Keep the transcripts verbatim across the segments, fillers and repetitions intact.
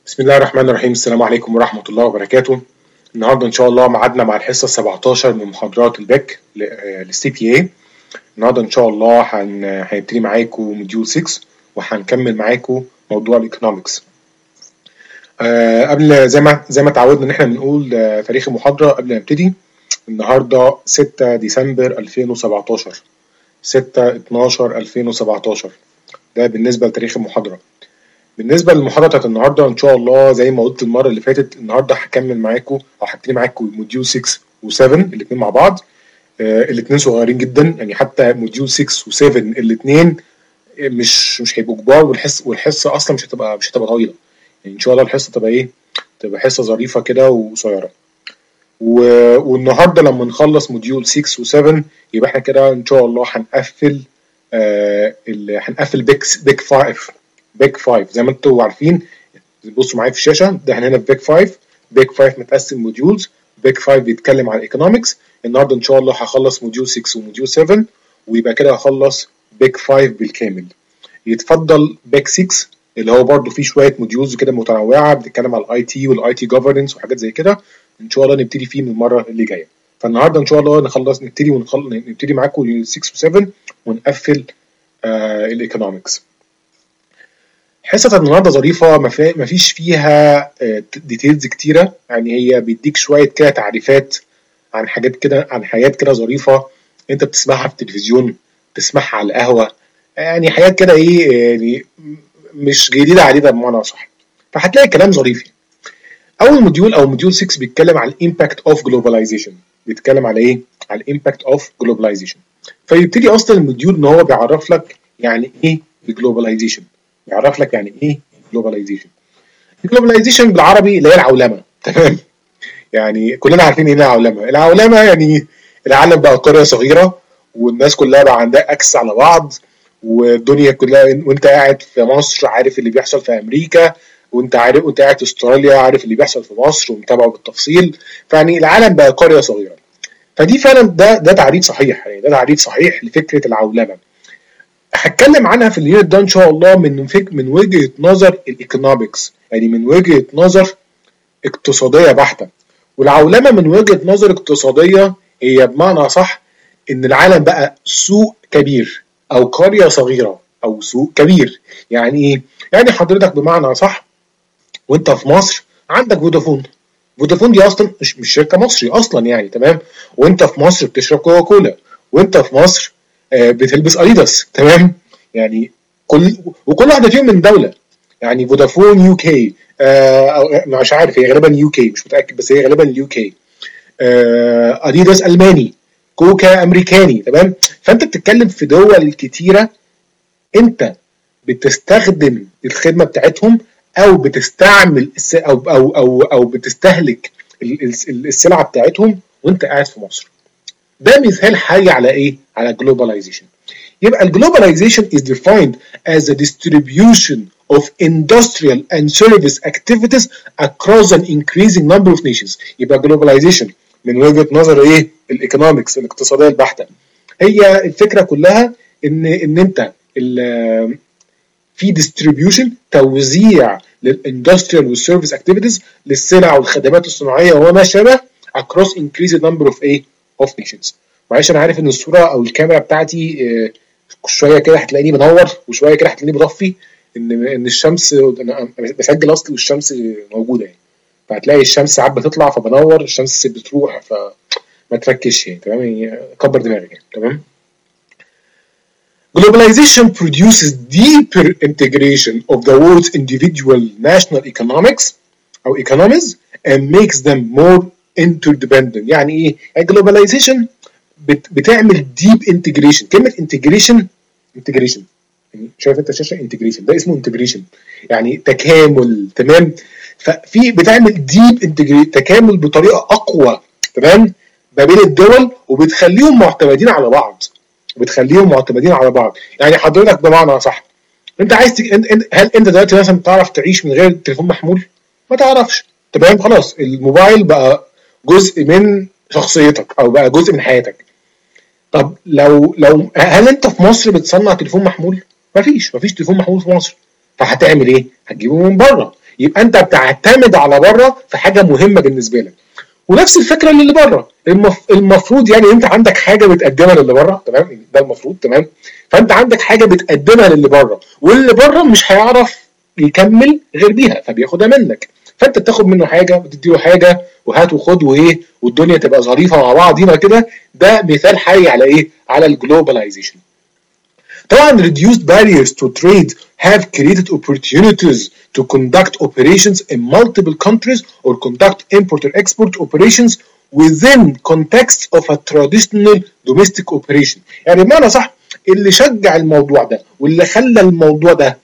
بسم الله الرحمن الرحيم. السلام عليكم ورحمة الله وبركاته. النهارده إن شاء الله ميعادنا مع الحصة السبعتاشر من محاضرات الباك للسي بي اي. النهارده إن شاء الله هن... هنبتدي معاكم موديول ستة وهنكمل معاكم موضوع الإيكونومكس. أه قبل زي ما زي ما اتعودنا إن إحنا بنقول آه تاريخ المحاضرة قبل ما نبتدي. النهارده ستة ديسمبر ألفين وسبعتاشر، ستة اتناشر ألفين وسبعتاشر، ده بالنسبة لتاريخ المحاضرة. بالنسبة للمحاضرة بتاعت النهاردة إن شاء الله زي ما قلت المرة اللي فاتت، النهاردة هكمل معاكم أو هبتدي معاكم موديول ستة و سبعة الاتنين مع بعض. آه الاتنين صغيرين جدا، يعني حتى موديول ستة و سبعة الاتنين مش مش هيبقوا كبار، والحصة والحصة أصلا مش هتبقى مش هتبقى طويلة. يعني إن شاء الله الحصة تبقى إيه؟ تبقى حصة ظريفة كده وقصيرة. والنهاردة لما نخلص موديول ستة و سبعة يبقى إحنا كده إن شاء الله هنقفل آه هنقفل بيك بيك فايف بيك فايف زي ما انتوا عارفين. بصوا معايا في الشاشه، ده احنا هنا في بيك فايف. بيك فايف متقسم موديولز. بيك فايف بيتكلم عن الايكونومكس. النهارده ان شاء الله هخلص موديول ستة وموديول سبعة، ويبقى كده هخلص بيك فايف بالكامل. يتفضل بيك ستة اللي هو برضو فيه شويه موديولز كده متنوعه بتتكلم على الاي تي والاي تي جوفرنس وحاجات زي كده. ان شاء الله نبتدي فيه من المره اللي جايه. فالنهارده ان شاء الله نخلص نبتدي ونخلص نبتدي معاكم ستة و سبعة ونقفل آه الايكونومكس. حصة النهارده ظريفة، ما فيش فيها ديتيلز كتيرة، يعني هي بيديك شوية كده تعريفات عن حاجات كده، عن حاجات كده ظريفة انت بتسمعها في التلفزيون، بتسمعها على القهوة، يعني حاجات كده ايه يعني مش جديدة علينا بمعنى صح. فهتلاقي كلام ظريف. أول موديول أو موديول ستة بيتكلم على الإمباكت أوف جلوباليزيشن. بيتكلم على إيه؟ على الإمباكت أوف جلوباليزيشن. فيبتدي أصلا الموديول إن هو بيعرف لك يعني إيه جلوباليزيشن. يعرف لك يعني ايه جلوباليزيشن. الجلوباليزيشن بالعربي اللي هي العولمه، تمام؟ يعني كلنا عارفين ايه العولمه. العولمه يعني العالم بقى قريه صغيره، والناس كلها بقى عندها اكسس على بعض، والدنيا كلها، وانت قاعد في مصر عارف اللي بيحصل في امريكا، وانت عارف وانت قاعد في استراليا عارف اللي بيحصل في مصر ومتابعه بالتفصيل. فيعني العالم بقى قريه صغيره. فدي فعلا ده ده تعريف صحيح، يعني ده تعريف صحيح لفكره العولمه. هتكلم عنها في اليونت ده ان شاء الله من فك من وجهه نظر الايكونومكس، يعني من وجهه نظر اقتصاديه بحته. والعولمه من وجهه نظر اقتصاديه هي بمعنى صح ان العالم بقى سوق كبير او قريه صغيره او سوق كبير. يعني ايه؟ يعني حضرتك بمعنى صح وانت في مصر عندك فودافون. فودافون دي اصلا مش مش شركه مصري اصلا، يعني تمام. وانت في مصر بتشرب كوكا كولا، وانت في مصر بتلبس اديداس، تمام. يعني كل وكل واحده فيهم من دوله. يعني فودافون يو كي، آه مش عارف، هي غالبا يو كي، مش متاكد، بس هي غالبا يو كي. آه اديداس الماني، كوكا امريكاني، تمام. فانت بتتكلم في دول كتيره انت بتستخدم الخدمه بتاعتهم او بتستعمل او او او او بتستهلك السلعه بتاعتهم وانت قاعد في مصر. ده مثال حي على ايه؟ على globalization. يبقى globalization is defined as the distribution of industrial and service activities across an increasing number of nations. يبقى globalization من وجهة نظر ايه؟ الايكونومكس الاقتصادية البحتة. هي الفكرة كلها ان ان انت في distribution توزيع للاندستريال والسيرفيس اكتيفيتيز للسلع والخدمات الصناعية وما شابه across increasing number of ايه؟ of nations. معلش انا عارف ان الصوره او الكاميرا بتاعتي شويه كده هتلاقيني بنور وشويه كده هتلاقيني بطفي، ان ان الشمس، انا بسجل اصلي والشمس موجوده يعني، فهتلاقي الشمس ساعات بتطلع فبنور، الشمس بتروح فما تركزش يعني، تمام؟ يعني كبر دماغك يعني، تمام. Globalization produces deeper integration of the world's individual national economics او economies and makes them more interdependent. يعني ايه؟ يعني globalization بتعمل ديب انتجريشن. كلمه انتجريشن انتجريشن يعني شايف انت الشاشه انتجريشن، ده اسمه انتجريشن، يعني تكامل، تمام. ففي بتعمل ديب انتجريشن، تكامل بطريقه اقوى، تمام، ما بين الدول، وبتخليهم معتمدين على بعض بتخليهم معتمدين على بعض. يعني حضرتك بمعنى صح انت عايز تك... هل انت دلوقتي مثلا تعرف تعيش من غير تليفون محمول؟ ما تعرفش، تمام. خلاص الموبايل بقى جزء من شخصيتك او بقى جزء من حياتك. طب لو لو هل انت في مصر بتصنع تليفون محمول؟ مفيش مفيش تليفون محمول في مصر. فهتعمل ايه؟ هتجيبه من بره. يبقى انت بتعتمد على بره في حاجه مهمه بالنسبه لك. ونفس الفكره للي بره، المف... المفروض يعني انت عندك حاجه بتقدمها للي بره، تمام، ده المفروض، تمام. فانت عندك حاجه بتقدمها للي بره، واللي بره مش هيعرف يكمل غير بيها فبياخدها منك، فانت بتاخد منه حاجه وتديله حاجه وهات وخد وايه، والدنيا تبقى ظريفه مع بعضينا كده. ده مثال حي على ايه؟ على الجلوباليزيشن. طبعا reduced barriers to trade have created opportunities to conduct operations in multiple countries or conduct import or export operations within context of a traditional domestic operation. يعني بمعنى صح، اللي شجع الموضوع ده واللي خلى الموضوع ده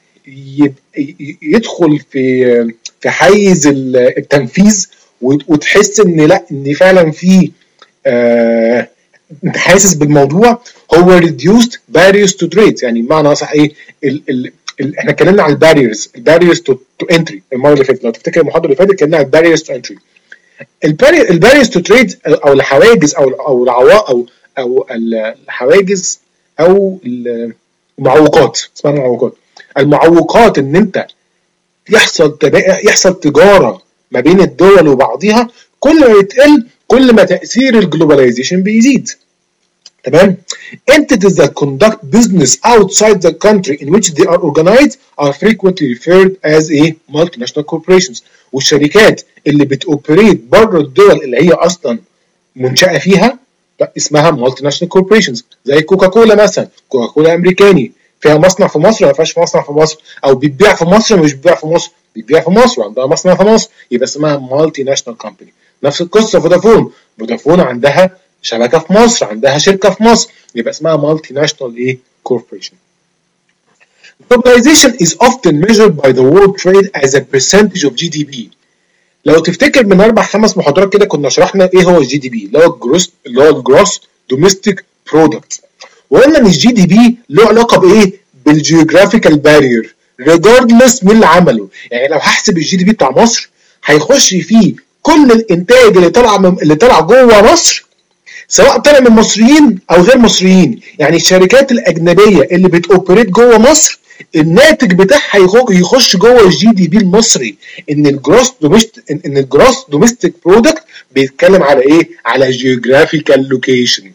يدخل في في حيز التنفيذ وتحس ان لا، ان فعلا في آه انت حاسس بالموضوع، هو reduced barriers to trade. يعني بمعنى صح ايه؟ ال ال ال احنا اتكلمنا عن الباريرز الباريرز تو تو انتري المره اللي فاتت، لو تفتكر المحاضره اللي فاتت اتكلمنا عن الباريرز تو انتري. الباريرز تو تريد او الحواجز او او العوائق او او الحواجز او المعوقات، اسمها المعوقات. المعوقات ان انت يحصل يحصل تجاره ما بين الدول وبعضها، كل ما يتقل كل ما تاثير الجلوباليزيشن بيزيد. تمام؟ Entities that conduct business outside the country in which they are organized are frequently referred as a multinational corporations. والشركات اللي بتوبريت بره الدول اللي هي اصلا منشأة فيها اسمها multinational corporations. زي كوكاكولا مثلا، كوكاكولا امريكاني، فيها مصنع في مصر ولا ما فيهاش مصنع في مصر، او بتبيع في مصر مش بتبيع في مصر، بتبيع في مصر وعندها مصنع في مصر، يبقى اسمها مالتي ناشونال كومباني. نفس القصه فودافون، فودافون عندها شبكه في مصر، عندها شركه في مصر، يبقى اسمها مالتي ناشونال ايه كوربوريشن. Globalization is often measured by the world trade as a percentage of جي دي بي. لو تفتكر من اربع خمس محاضرات كده كنا شرحنا ايه هو الجي دي بي، اللي هو الجروس اللي هو الجروس دوميستيك برودكت، وقلنا ان الجي دي بي له علاقه بايه؟ بالجيوغرافيكال بارير ريجاردلس من اللي عمله. يعني لو هحسب الجي دي بي بتاع مصر هيخش فيه كل الانتاج اللي طالع اللي طالع جوه مصر، سواء طالع من مصريين او غير مصريين. يعني الشركات الاجنبيه اللي بتوبريت جوه مصر الناتج بتاعها يخش جوه الجي دي بي المصري. ان الجروس دوميستيك ان الجروس دوميستيك برودكت بيتكلم على ايه؟ على جيوغرافيكال لوكيشن.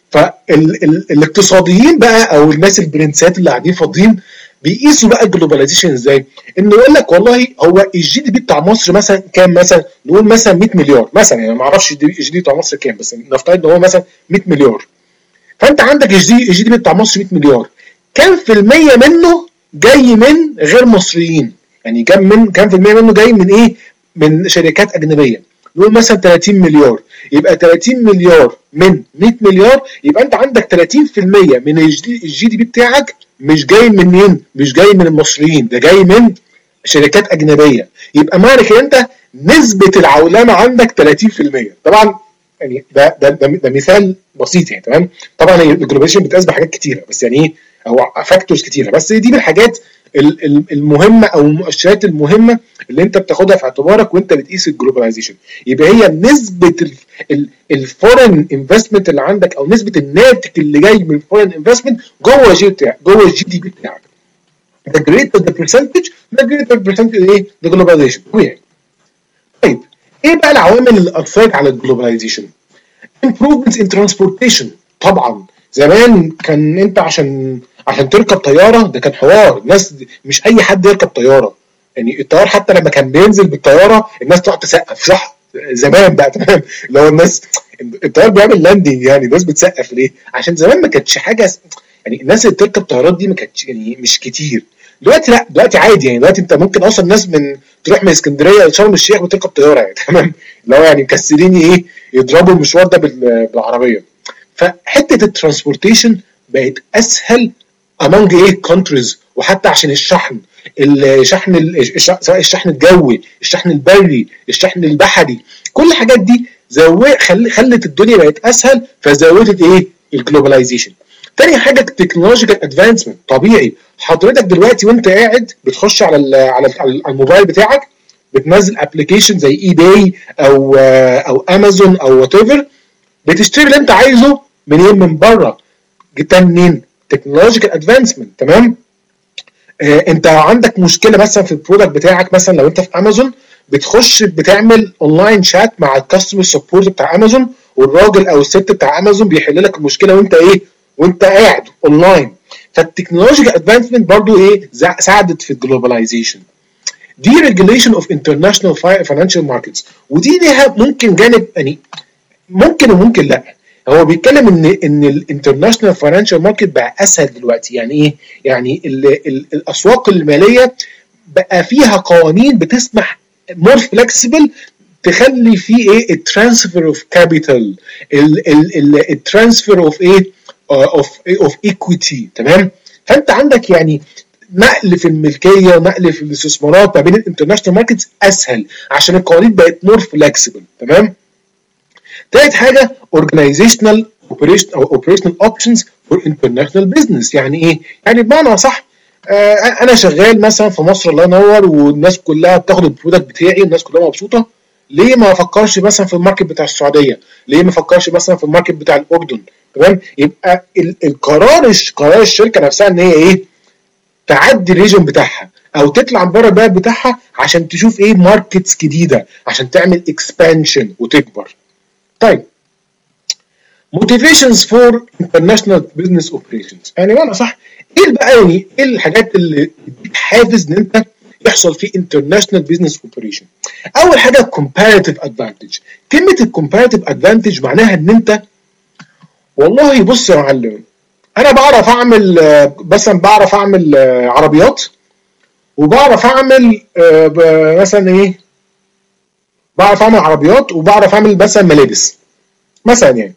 فالاقتصاديين بقى او الناس البرنسات اللي قاعدين فاضيين بيقيسوا بقى الجلوباليزيشن ازاي؟ انه يقول لك والله هو الجي دي بي بتاع مصر مثلا كام، مثلا نقول مثلا مية مليار مثلا، يعني ما اعرفش الجي دي بي بتاع مصر كام، بس نفترض ان هو مثلا مية مليار. فانت عندك الجي دي بي بتاع مصر مية مليار، كام في المية منه جاي من غير مصريين؟ يعني كام من كام في المية منه جاي من ايه؟ من شركات اجنبيه. نقول مثلا تلاتين مليار، يبقى تلاتين مليار من مية مليار، يبقى انت عندك تلاتين في المية من الجي دي بي بتاعك مش جاي من مين؟ مش جاي من المصريين، ده جاي من شركات اجنبيه. يبقى معنى كده انت نسبه العولمه عندك تلاتين في المية. طبعا يعني ده ده ده, ده مثال بسيط يعني، تمام. طبعا الجلوباليزيشن بتقاس بحاجات كتيره، بس يعني ايه، هو فاكتورز كتيره، بس دي من الحاجات المهمه او المؤشرات المهمه اللي انت بتاخدها في اعتبارك وانت بتقيس الجلوباليزيشن. يبقى هي نسبه الفورين انفستمنت اللي عندك او نسبه الناتج اللي جاي من الفورين انفستمنت جوه الجي بتاعك، جوه الجي دي بي بتاعك. the greater the percentage the greater percentage ايه؟ the globalization. طبيعي. طيب ايه بقى العوامل اللي اثرت على الجلوباليزيشن؟ improvements in transportation. طبعا زمان كان انت عشان عشان تركب طياره ده كان حوار، الناس مش اي حد يركب طياره. يعني الطيار حتى لما كان بينزل بالطياره الناس تقعد تسقف، صح؟ زمان بقى، تمام، اللي هو الناس الطيار بيعمل لاندنج، يعني الناس بتسقف ليه؟ عشان زمان ما كانتش حاجه، يعني الناس اللي بتركب طيارات دي ما كانتش يعني مش كتير. دلوقتي لا، دلوقتي عادي، يعني دلوقتي انت ممكن اصلا ناس من تروح من اسكندريه لشرم الشيخ وتركب طياره، يعني تمام، اللي هو يعني مكسرين ايه يضربوا المشوار ده بالعربيه. فحته الترانسبورتيشن بقت اسهل among ايه countries، وحتى عشان الشحن، الشحن سواء الشحن الجوي، الشحن البري، الشحن البحري، كل الحاجات دي زود خلت الدنيا بقت اسهل، فزودت ايه الجلوباليزيشن. تاني حاجه التكنولوجيكال ادفانسمنت. طبيعي حضرتك دلوقتي وانت قاعد بتخش على ال على, ال على الموبايل بتاعك، بتنزل ابلكيشن زي اي باي او او امازون او وات ايفر، بتشتري اللي انت عايزه منين؟ من بره. جبتها منين؟ تكنولوجيكال ادفانسمنت، تمام. آه انت عندك مشكله مثلا في البرودكت بتاعك، مثلا لو انت في امازون بتخش بتعمل اونلاين شات مع الكاستمر سبورت بتاع امازون، والراجل او الست بتاع امازون بيحل لك المشكله وانت ايه وانت قاعد اونلاين. فالتكنولوجيا ادفانسمنت برضو ايه ساعدت في الجلوباليزيشن. دي ريجوليشن اوف انترناشونال فاينانشال ماركتس، ودي ليها ممكن جانب يعني ممكن وممكن لا. هو بيتكلم ان ان الانترناشونال فاينانشال ماركت بقى اسهل دلوقتي. يعني ايه؟ يعني ال ال الاسواق الماليه بقى فيها قوانين بتسمح مور فلكسبل تخلي فيه ايه الترانسفير اوف كابيتال، الترانسفير اوف ايه اوف اوف ايكويتي. تمام؟ فانت عندك يعني نقل في الملكيه ونقل في الاستثمارات ما بين الانترناشونال ماركتس اسهل عشان القوانين بقت مور فلكسبل. تمام؟ تالت حاجه organizational operation او operational options for international business. يعني ايه؟ يعني بمعنى صح آه انا شغال مثلا في مصر الله ينور والناس كلها بتاخد البرودكت بتاعي والناس كلها مبسوطه، ليه ما افكرش مثلا في الماركت بتاع السعوديه؟ ليه ما افكرش مثلا في الماركت بتاع الاردن؟ تمام؟ يبقى القرار قرار الشركه نفسها ان هي ايه؟ تعدي الريجن بتاعها او تطلع بره البلد بتاعها عشان تشوف ايه ماركتس جديده، عشان تعمل اكسبانشن وتكبر. طيب motivations for international business operations، يعني وانا صح ايه بقى يعني ايه الحاجات اللي بتديك حافز ان انت يحصل فيه international business operation؟ اول حاجه comparative advantage. كلمه الcomparative advantage معناها ان انت والله بص يا معلم انا بعرف اعمل مثلا بعرف اعمل عربيات وبعرف اعمل مثلا ايه بعرف اعمل عربيات وبعرف اعمل مثلا ملابس مثلا يعني.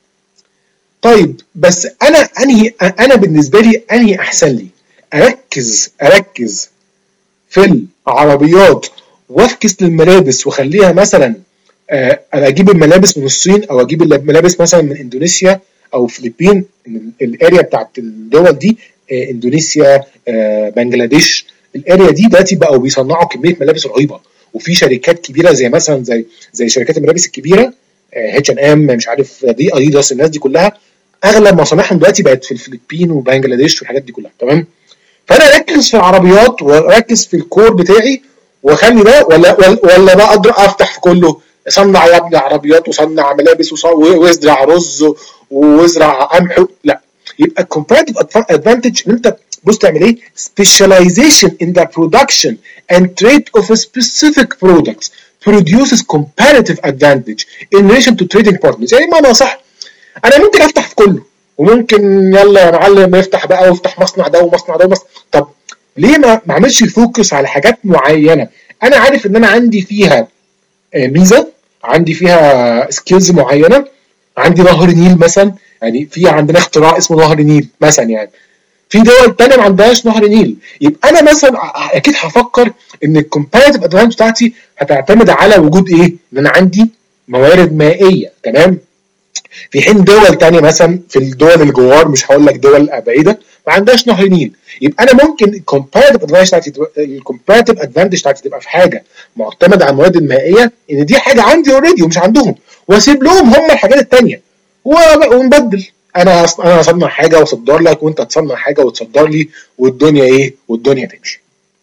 طيب بس انا انهي انا بالنسبه لي انهي احسن لي؟ اركز اركز في العربيات وافكس للملابس واخليها مثلا آه اجيب الملابس من الصين او اجيب الملابس مثلا من اندونيسيا او فلبين، الاريا بتاعت الدول دي آه اندونيسيا آه بنجلاديش، الاريا دي دلوقتي بقوا بيصنعوا كميه ملابس رهيبه، وفي شركات كبيره زي مثلا زي زي شركات الملابس الكبيره اتش ان ام مش عارف دي اديداس، الناس دي كلها اغلب مصانعهم دلوقتي بقت في الفلبين وبنجلاديش والحاجات دي كلها. تمام؟ فانا اركز في العربيات واركز في الكور بتاعي واخلي ده ولا ولا بقى اقدر افتح في كله، اصنع يا ابني عربيات وصنع ملابس وازرع رز وازرع قمح؟ لا، يبقى الكومباريتيف ادفانتج ان انت بص تعمل ايه؟ specialization in the production and trade of a specific products produces comparative advantage in relation to trading partners. يعني ما انا صح انا ممكن افتح في كله وممكن يلا يا معلم افتح بقى وافتح مصنع ده ومصنع ده ومصنع، طب ليه ما اعملش فوكس على حاجات معينه انا عارف ان انا عندي فيها ميزه، عندي فيها سكيلز معينه، عندي نهر نيل مثلا، يعني في عندنا اختراع اسمه نهر نيل مثلا، يعني في دول تانية ما عندهاش نهر نيل، يبقى انا مثلا اكيد هفكر ان الكومباريتيف ادفانتج بتاعتي هتعتمد على وجود ايه؟ ان انا عندي موارد مائيه. تمام؟ في حين دول تانية مثلا في الدول الجوار مش هقول لك دول بعيده ما عندهاش نهر نيل، يبقى انا ممكن الكومباريتيف ادفانتج بتاعتي الكومباريتيف ادفانتج بتاعتي تبقى في حاجه معتمده على الموارد المائيه، ان دي حاجه عندي اوريدي ومش عندهم، واسيب لهم هم الحاجات الثانيه ونبدل، انا انا اصنع حاجه واصدر لك وانت تصنع حاجه وتصدر لي والدنيا ايه والدنيا تمشي.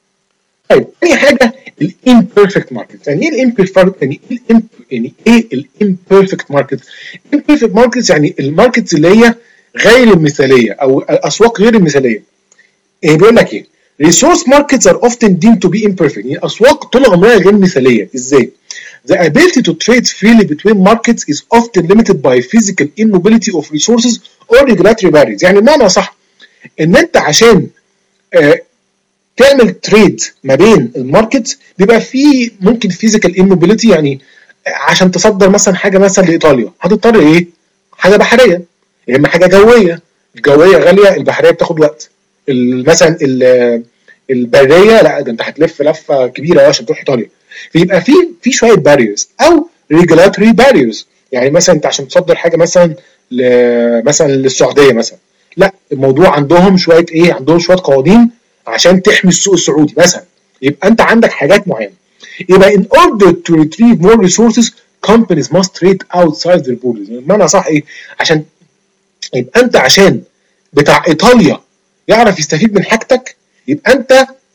طيب تاني حاجه الامبيرفكت ماركت. يعني ايه الامبيرفكت؟ يعني ايه يعني ايه الامبيرفكت ماركت؟ الامبيرفكت ماركت يعني الماركتس اللي هي غير المثاليه او الاسواق غير المثاليه. ايه بيقول لك ايه؟ resource markets are often deemed to be imperfect. يعني الاسواق طول عمرها غير مثاليه. ازاي؟ The ability to trade freely between markets is often limited by physical immobility of resources or regulatory barriers. يعني بمعنى صح ان انت عشان آه تعمل تريد ما بين الماركت بيبقى فيه ممكن فيزيكال اموبيليتي، يعني عشان تصدر مثلا حاجه مثلا لايطاليا هتضطر ايه؟ حاجه بحريه يا اما حاجه جويه، الجويه غاليه البحريه بتاخد وقت، مثلا البريه لا ده انت هتلف لفه كبيره عشان تروح ايطاليا، فيبقى في في شويه باريرز او ريجولاتوري باريرز. يعني مثلا انت عشان تصدر حاجه مثلا مثلا للسعوديه مثلا، لا الموضوع عندهم شويه ايه؟ عندهم شويه قوانين عشان تحمي السوق السعودي مثلا، يبقى انت عندك حاجات معينه. يبقى in order to retrieve more resources companies must trade outside their borders. بمعنى صح ايه؟ عشان يبقى انت عشان بتاع ايطاليا يعرف يستفيد من حاجتك، يبقى انت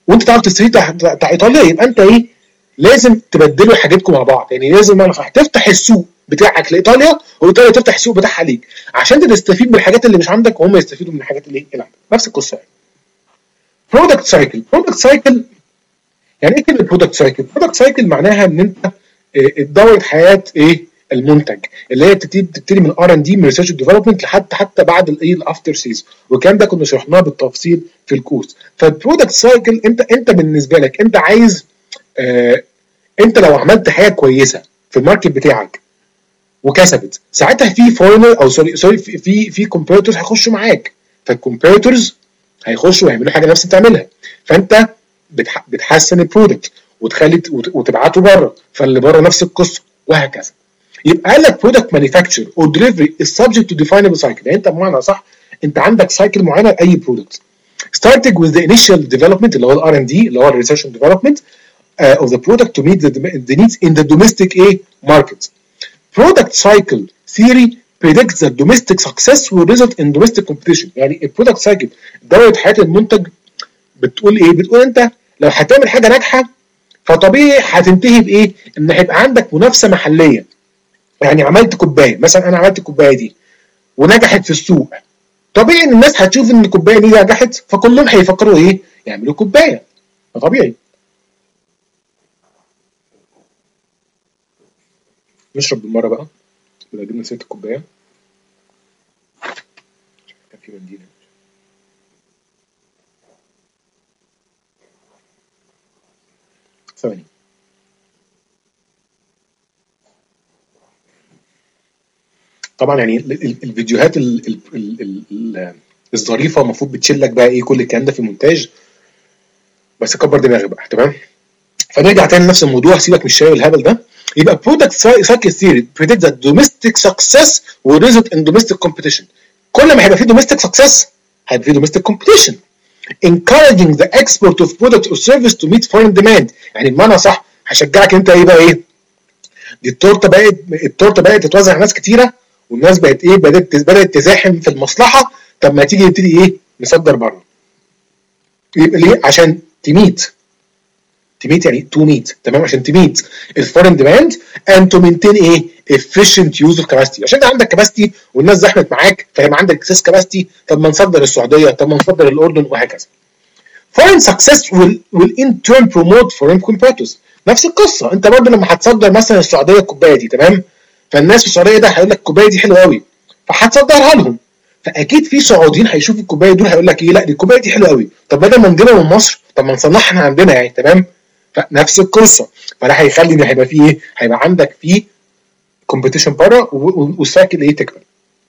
وانت تعرف تشتري بتاع, بتاع ايطاليا، يبقى انت ايه لازم تبدلوا حاجتكم مع بعض. يعني لازم تفتح السوق بتاعك لايطاليا وايطاليا تفتح السوق بتاعها ليك عشان تستفيد من الحاجات اللي مش عندك وهم يستفيدوا من الحاجات اللي اللي عندك. نفس القصه يعني. برودكت سايكل. برودكت سايكل يعني ايه كلمه برودكت سايكل؟ برودكت سايكل معناها ان انت دوره حياه ايه المنتج اللي هي بتبتدي بتبتدي من ار ان دي من ريسيرش ديفلوبمنت لحد حتى بعد الايه الافتر سيز، والكلام ده كنا شرحناه بالتفصيل في الكورس. فالبرودكت سايكل انت انت بالنسبه لك انت عايز آه انت لو عملت حاجه كويسه في الماركت بتاعك وكسبت، ساعتها في فورنر او سوري سوري في في كومبيتيتورز هيخشوا معاك، فالكومبيتيتورز هيخشوا ويعملوا حاجه نفس اللي بتعملها، فانت بتحسن البرودكت وتخلي وتبعته بره، فاللي بره نفس القصه وهكذا. يبقى قال لك برودكت مانيفاكتشر اور ديليفري از سبجكت تو ديفاينبل سايكل. يعني انت بمعنى صح انت عندك سايكل معينه لاي برودكت starting with the initial development اللي هو الار ان دي اللي هو الريسيرش اند ديفلوبمنت uh, of the product to meet the, the needs in the domestic A market. Product cycle theory predicts that domestic success will result in domestic competition. يعني البرودكت سايكل دوره حياه المنتج بتقول ايه؟ بتقول انت لو هتعمل حاجه ناجحه فطبيعي هتنتهي بايه؟ ان هيبقى عندك منافسه محليه. يعني عملت كوبايه مثلا، انا عملت الكوبايه دي ونجحت في السوق، طبيعي ان الناس هتشوف ان الكوبايه دي نجحت فكلهم هيفكروا ايه؟ يعملوا كوبايه. طبيعي. نشرب بالمره بقى ولا جبنا سيره الكوبايه؟ كان في منديل. ثواني. طبعا يعني الفيديوهات الظريفه المفروض بتشيل لك بقى ايه كل الكلام ده في المونتاج، بس كبر دماغك بقى. تمام. فنرجع تاني لنفس الموضوع، سيبك من الشاي والهبل ده. يبقى product cycle theory predicts that domestic success will result in domestic competition. كل ما هيبقى في domestic success هيبقى في domestic competition. encouraging the export of product or service to meet foreign demand. يعني بمعنى صح هشجعك انت ايه بقى ايه؟ دي التورته بقت التورته بقت تتوزع على ناس كتيره والناس بقت ايه بدات بدات تزاحم في المصلحه، طب ما تيجي نبتدي ايه نصدر بره. يبقى ليه؟ عشان تميت تميت يعني تو ميت. تمام. عشان تميت الفورين ديماند اند تو مينتين ايه efficient use of capacity. عشان انت عندك كاباسيتي والناس زحمت معاك فهيبقى عندك اكسس كاباسيتي، طب ما نصدر السعوديه، طب ما نصدر الاردن وهكذا. foreign success will will in turn promote foreign competitors. نفس القصه، انت برضه لما هتصدر مثلا السعوديه الكوبايه دي، تمام، فالناس في السعوديه ده هيقول لك الكوبايه دي حلوه قوي فهتصدرها لهم، فاكيد في سعوديين هيشوفوا الكوبايه دول هيقول لك ايه لا دي الكوبايه دي حلوه قوي، طب بدل ما نجيبها من مصر طب ما نصنعها احنا عندنا يعني. تمام. فنفس القصه، فده هيخلي ان هيبقى فيه ايه؟ هيبقى عندك فيه كومبيتيشن بره والسايكل ايه تكبر.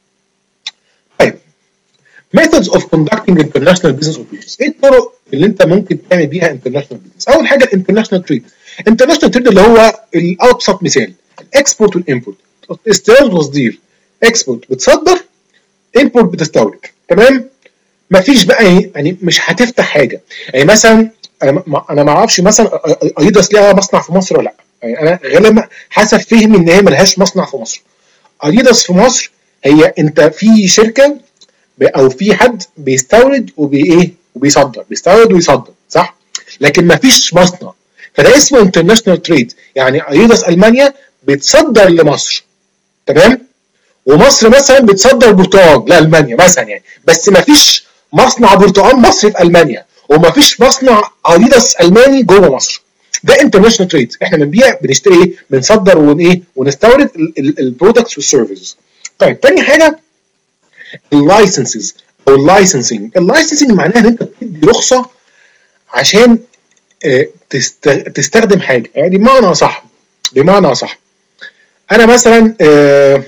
طيب methods of conducting international business operations. ايه الطرق اللي انت ممكن تعمل بيها international business؟ اول حاجه الانترناشونال تريد. الانترناشونال تريد اللي هو الابسط مثال الاكسبورت والامبورت. استيراد وتصدير. اكسبورت بتصدر، امبورت بتستورد. تمام. مفيش بقى ايه يعني مش هتفتح حاجه. يعني مثلا انا ما انا ما اعرفش مثلا اديداس ليها مصنع في مصر ولا لا. يعني انا غالبا حسب فهمي ان هي ملهاش مصنع في مصر. اديداس في مصر هي انت في شركه او في حد بيستورد وبايه وبيصدر، بيستورد ويصدر، صح؟ لكن ما فيش مصنع، فده اسمه انترناشونال تريد. يعني اديداس المانيا بتصدر لمصر، تمام؟ ومصر مثلا بتصدر برتقال لالمانيا مثلا يعني، بس ما فيش مصنع برتقال مصري في المانيا وما فيش مصنع اديداس الماني جوه مصر. ده انترناشونال تريد. احنا بنبيع بنشتري ايه؟ بنصدر وايه ونستورد البرودكتس والسيرفيسز. طيب تاني حاجه اللايسنسز او اللايسنسنج. اللايسنسنج معناها ان انت بتدي رخصه عشان اه تستخدم حاجه. يعني بمعنى صح بمعنى صح انا مثلا اه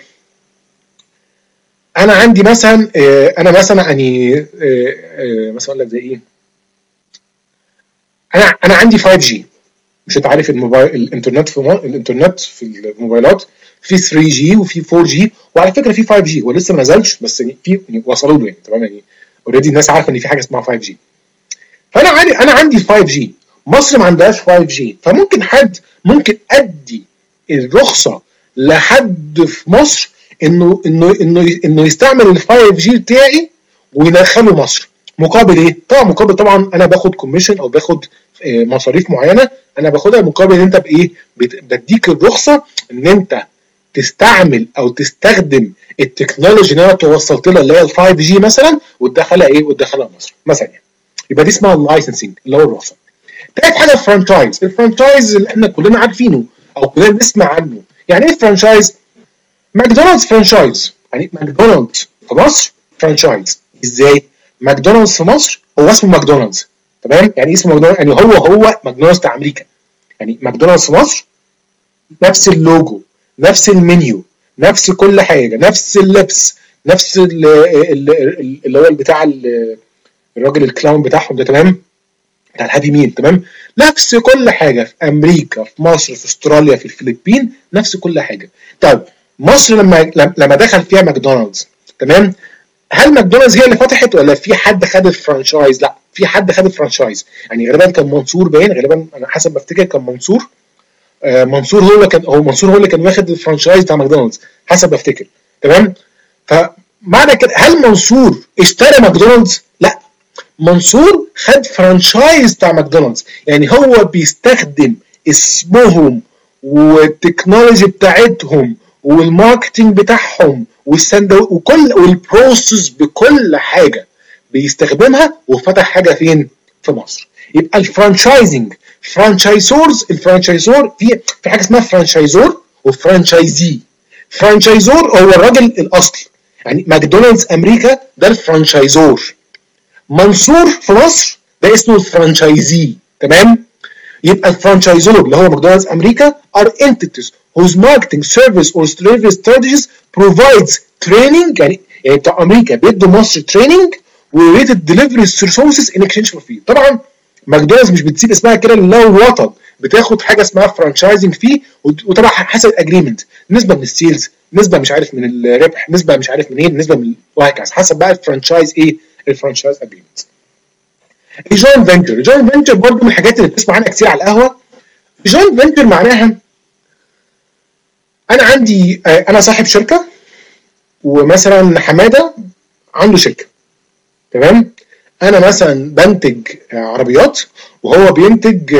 انا عندي مثلا اه انا مثلا يعني اه اه مثلا اقول لك زي ايه، انا انا عندي فايف جي. مش انت عارف الموبايل الانترنت في مو... الانترنت في الموبايلات في ثري جي وفي فور جي وعلى فكره في فايف جي ولسه ما نزلش بس يعني في يعني وصلوا له يعني. تمام. يعني اوريدي الناس عارفه ان في حاجه اسمها فايف جي. فانا عارف انا عندي فايف جي، مصر ما عندهاش فايف جي، فممكن حد ممكن ادي الرخصه لحد في مصر انه انه انه انه يستعمل ال فايف جي بتاعي ويدخله مصر. مقابل ايه؟ طبعا مقابل طبعا انا باخد كوميشن او باخد مصاريف معينه انا باخدها مقابل ان انت بايه؟ بديك الرخصه ان انت تستعمل او تستخدم التكنولوجي اللي انا توصلت لها اللي هي ال فايف جي مثلا وتدخلها ايه؟ وتدخلها مصر مثلا يعني. يبقى دي اسمها اللايسنسنج اللي هو الرخصه. تالت حاجه الفرانشايز، الفرانشايز اللي احنا كلنا عارفينه او كلنا بنسمع عنه. يعني ايه فرانشايز؟ ماكدونالدز فرانشايز، يعني ماكدونالدز في مصر فرانشايز. ازاي؟ ماكدونالدز في مصر هو اسمه ماكدونالدز، تمام؟ يعني اسمه ماكدونالدز يعني هو هو ماكدونالدز بتاع امريكا. يعني ماكدونالدز في مصر نفس اللوجو، نفس المنيو، نفس كل حاجه، نفس اللبس، نفس اللي هو بتاع الراجل الكلاون بتاعهم ده، تمام؟ بتاع الهابي ميل، تمام؟ نفس كل حاجه في امريكا، في مصر، في استراليا، في الفلبين، نفس كل حاجه. طيب مصر لما لما دخل فيها ماكدونالدز، تمام؟ هل ماكدونالدز هي اللي فتحت ولا في حد خد الفرانشايز؟ لا، في حد خد الفرانشايز. يعني غالبا كان منصور باين، غالبا انا حسب ما افتكر كان منصور. آه منصور هو اللي كان هو منصور هو اللي كان واخد الفرانشايز بتاع ماكدونالدز حسب ما افتكر، تمام؟ فمعنى كده هل منصور اشترى ماكدونالدز؟ لا، منصور خد فرانشايز بتاع ماكدونالدز. يعني هو بيستخدم اسمهم والتكنولوجي بتاعتهم والماركتنج بتاعهم والسندو وكل والبروسيس بكل حاجه بيستخدمها وفتح حاجه فين؟ في مصر. يبقى الفرانشايزنج فرانشايزورز، الفرانشايزور في في حاجه اسمها فرانشايزور وفرانشايزي. فرانشايزور هو الراجل الاصلي، يعني ماكدونالدز امريكا ده الفرانشايزور. منصور في مصر ده اسمه الفرانشايزي، تمام؟ يبقى الفرانشايزور اللي هو ماكدونالدز امريكا are entities whose marketing service or service strategies provides training. يعني يعني بتاع امريكا بيدوا مصر training و related delivery resources in exchange for fee. طبعا ماكدونالدز مش بتسيب اسمها كده لله الوطن، بتاخد حاجه اسمها فرانشايزنج فيه، وطبعا حسب اجريمنت، نسبه من السيلز، نسبه مش عارف من الربح، نسبه مش عارف منين، نسبه من وهكذا حسب بقى الفرانشايز ايه؟ الفرانشايز اجريمنت. الجوينت فينتشر، الجوينت فينتشر برضه من الحاجات اللي بتسمع عنها كتير على القهوه. الجوينت فينتشر معناها انا عندي انا صاحب شركه ومثلا حماده عنده شركه، تمام؟ انا مثلا بنتج عربيات وهو بينتج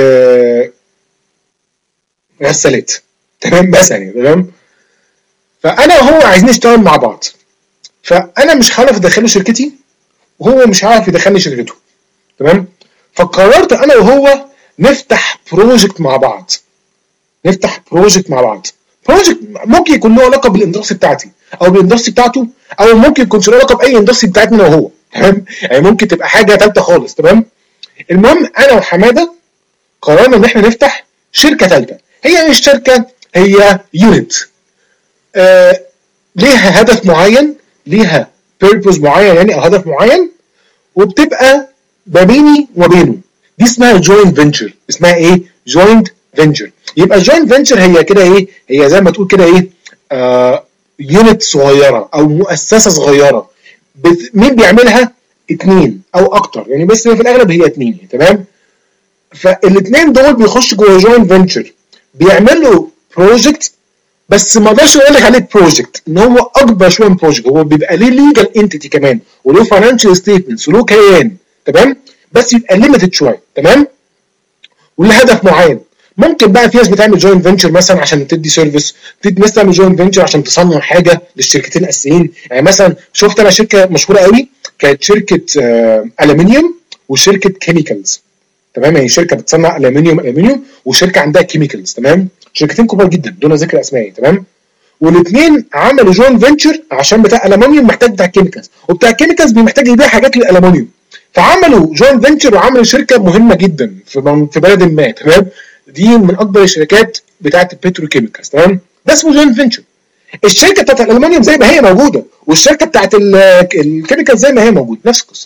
غسالات، تمام؟ مثلا تمام. فانا وهو عايزين نشتغل مع بعض، فانا مش هعرف ادخله شركتي وهو مش هيعرف يدخلني شركته، تمام؟ فقررت انا وهو نفتح بروجكت مع بعض، نفتح بروجكت مع بعض. بروجكت ممكن يكون له علاقه بالاندستري بتاعتي او بالاندستري بتاعته، او ممكن يكون له علاقه باي اندستري بتاعتنا انا وهو، تمام؟ يعني ممكن تبقى حاجه ثالثه خالص، تمام؟ المهم انا وحماده قررنا ان احنا نفتح شركه ثالثه. هي مش شركه، هي يونت آه ليها هدف معين، ليها بيربوز معين يعني او هدف معين، وبتبقى ما بيني وبينه. دي اسمها جوينت فينتشر. اسمها ايه؟ جوينت فينتشر. يبقى الجوينت فينتشر هي كده ايه؟ هي زي ما تقول كده ايه؟ آه يونت صغيره او مؤسسه صغيره. مين بيعملها؟ اتنين او اكتر يعني، بس في الاغلب هي اتنين، تمام؟ فالاثنين دول بيخشوا جوه جوينت فينتشر بيعملوا بروجكت، بس ما اقدرش اقول لك عليه بروجكت ان هو اكبر شويه من بروجكت، هو بيبقى ليه ليجل انتيتي كمان وله فاينانشال ستيتمنتس وله كيان، تمام؟ بس يبقى ليميتد شويه، تمام؟ وله هدف معين. ممكن بقى في ناس بتعمل جوينت فينتشر مثلا عشان تدي سيرفيس، في ناس تعمل جوينت فينتشر عشان تصنع حاجه للشركتين الاساسيين. يعني مثلا شفت انا شركه مشهوره قوي كانت شركه آه الومنيوم وشركه كيميكالز، تمام؟ يعني شركه بتصنع الومنيوم الومنيوم وشركه عندها كيميكالز، تمام؟ شركتين كبار جدا دون ذكر اسماء، تمام؟ والاثنين عملوا جوينت فينتشر عشان بتاع الالومنيوم محتاج بتاع كيميكالز، وبتاع الكيميكالز محتاج يبيع حاجات للالومنيوم، فعملوا جوينت فينتشر وعملوا شركه مهمه جدا في في بلد ما، تمام؟ دي من اكبر الشركات بتاعه البتروكيميكالز، تمام؟ ده اسمه جوينت فينتشر. الشركه بتاعه الالومنيوم زي ما هي موجوده، والشركه بتاعه الكيميكالز زي ما هي موجوده، نفس القصه.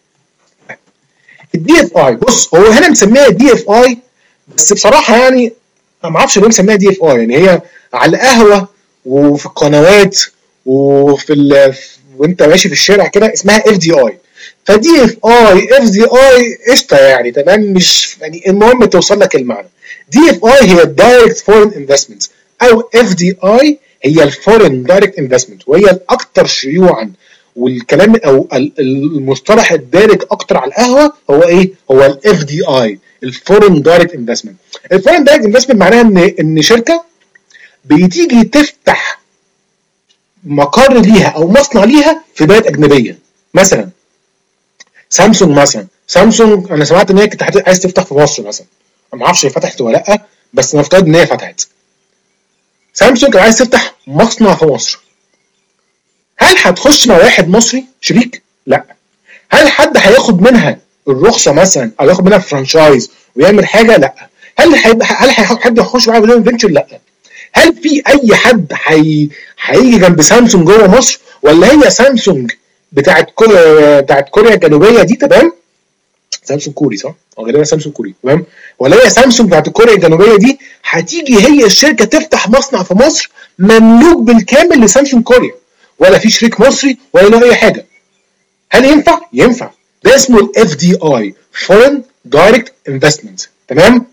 الدي اف اي، بص هو هنا مسميها دي اف اي، بس بصراحه يعني انا ما اعرفش ليه مسميها دي اف اي. يعني هي على القهوه وفي القنوات وفي ال... وانت ماشي في الشارع كده اسمها اف دي اي، فدي اف اي اف دي اي قشطه يعني، تمام؟ مش يعني المهم توصل لك المعنى. دي اف اي هي الدايركت فورين انفستمنت، او اف دي اي هي الفورين دايركت انفستمنت، وهي الاكثر شيوعا والكلام او المصطلح الدارج اكتر على القهوه هو ايه؟ هو الاف دي اي، الفورين دايركت انفستمنت. الفورين دايركت انفستمنت معناها ان ان شركه بتيجي تفتح مقر ليها او مصنع ليها في بلد اجنبيه. مثلا سامسونج، مثلا سامسونج انا سمعت ان هي كانت عايز تفتح في مصر مثلا، انا ما اعرفش هي فتحت ولا لا، بس نفترض ان هي فتحت. سامسونج عايز تفتح مصنع في مصر، هل هتخش مع واحد مصري شريك؟ لا. هل حد هياخد منها الرخصه مثلا او ياخد منها فرانشايز ويعمل حاجه؟ لا. هل هيبقى هل حد هيخش معاها بدون فينتشر؟ لا. هل في اي حد هي هيجي جنب سامسونج جوه مصر؟ ولا هي سامسونج بتاعت كوريا بتاعت كوريا الجنوبيه دي، تمام؟ سامسونج كوري صح؟ اه غالبا سامسونج كوري، تمام؟ ولا هي سامسونج بتاعت كوريا الجنوبيه دي هتيجي هي الشركه تفتح مصنع في مصر مملوك بالكامل لسامسونج كوريا، ولا في شريك مصري ولا له اي حاجه؟ هل ينفع؟ ينفع. ده اسمه الاف دي اي، Foreign Direct Investment، تمام؟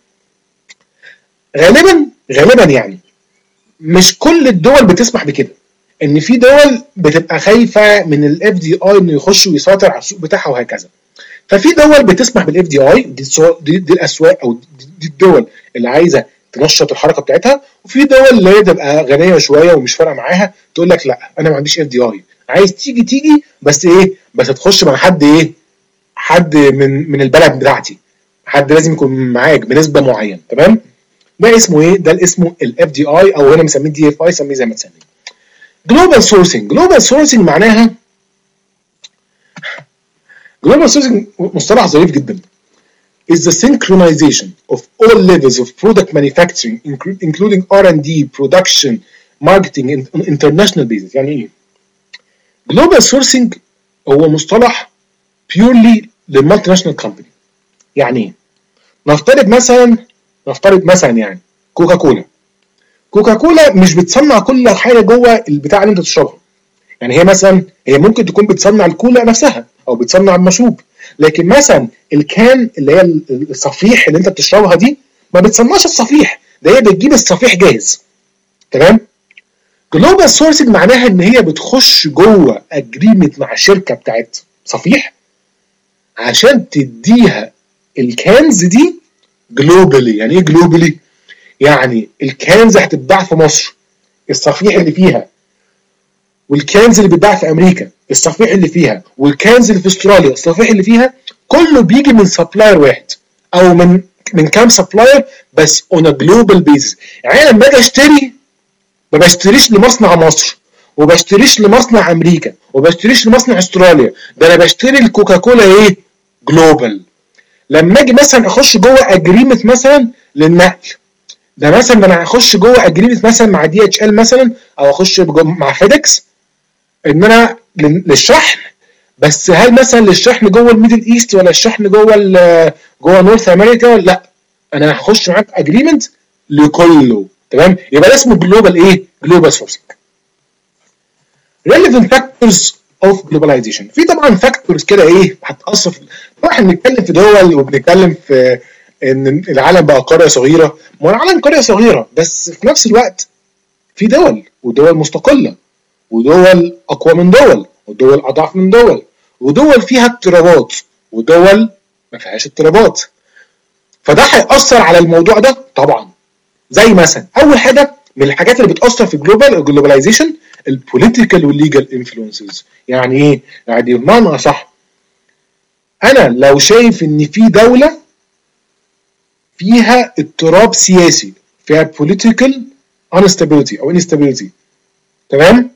غالبا غالبا يعني مش كل الدول بتسمح بكده، ان في دول بتبقى خايفه من الاف دي اي انه يخش ويسيطر على السوق بتاعها وهكذا. ففي دول بتسمح بالاف دي اي، دي, دي, دي الاسواق او دي, دي الدول اللي عايزه تنشط الحركه بتاعتها، وفي دول اللي هي تبقى غنيه شويه ومش فارقه معاها تقول لك لا انا ما عنديش اف دي اي، عايز تيجي تيجي بس ايه؟ بس تخش مع حد ايه؟ حد من من البلد بتاعتي، حد لازم يكون معاك بنسبه معينه، تمام؟ ده اسمه ايه؟ ده اللي اسمه الاف دي اي، او هنا مسميه دي اف اي، سميه زي ما تسميه. جلوبال سورسنج، جلوبال سورسنج معناها جلوبال سورسنج مصطلح ظريف جدا. is the synchronization of all levels of product manufacturing including ار اند دي, production, marketing on international basis. يعني ايه؟ global sourcing هو مصطلح purely للمالتي ناشونال كومباني. يعني ايه؟ نفترض مثلا نفترض مثلا يعني كوكا كولا كوكا كولا مش بتصنع كل حاجه جوه البتاع اللي انت تشربها. يعني هي مثلا هي ممكن تكون بتصنع الكولا نفسها او بتصنع المشروب، لكن مثلا الكان اللي هي الصفيح اللي انت بتشربها دي ما بتصنعش الصفيح ده، هي بتجيب الصفيح جاهز، تمام؟ جلوبال سورسنج معناها ان هي بتخش جوه اجريمنت مع شركه بتاعت صفيح عشان تديها الكانز دي جلوبالي. يعني ايه جلوبالي؟ يعني الكانز هتتباع في مصر الصفيح اللي فيها، والكانز اللي بتتباع في امريكا الصفيح اللي فيها، والكانز اللي في استراليا الصفيح اللي فيها، كله بيجي من سبلاير واحد او من من كام سبلاير بس اون ا جلوبال بيزس. يعني لما اجي اشتري ما بشتريش لمصنع مصر وبشتريش لمصنع امريكا وبشتريش لمصنع استراليا، ده انا بشتري الكوكاكولا ايه؟ جلوبال. لما اجي مثلا اخش جوه اجريمنت مثلا للنقل، ده مثلا انا هخش جوه اجريمنت مثلا مع دي اتش ال مثلا، او اخش مع فيدكس ان انا للشحن، بس هل مثلا للشحن جوه الميدل ايست ولا الشحن جوه جوه نورث امريكا؟ لا، انا هخش معاك اجريمنت لكله، تمام؟ يبقى ده اسمه جلوبال ايه؟ جلوبال سورسنج. relevant factors of globalization، في طبعا فاكتورز كده ايه هتاثر. طبعا احنا بنتكلم في دول وبنتكلم في ان العالم بقى قريه صغيره، ما العالم قريه صغيره بس في نفس الوقت في دول، ودول مستقله، ودول اقوى من دول، ودول اضعف من دول، ودول فيها اضطرابات، ودول ما فيهاش اضطرابات. فده هيأثر على الموضوع ده طبعا. زي مثلا اول حاجه من الحاجات اللي بتأثر في الجلوبال الجلوباليزيشن البوليتيكال والليجال انفلونسز. يعني ايه؟ يعني بمعنى صح، انا لو شايف ان في دوله فيها اضطراب سياسي، فيها political instability او instability، تمام؟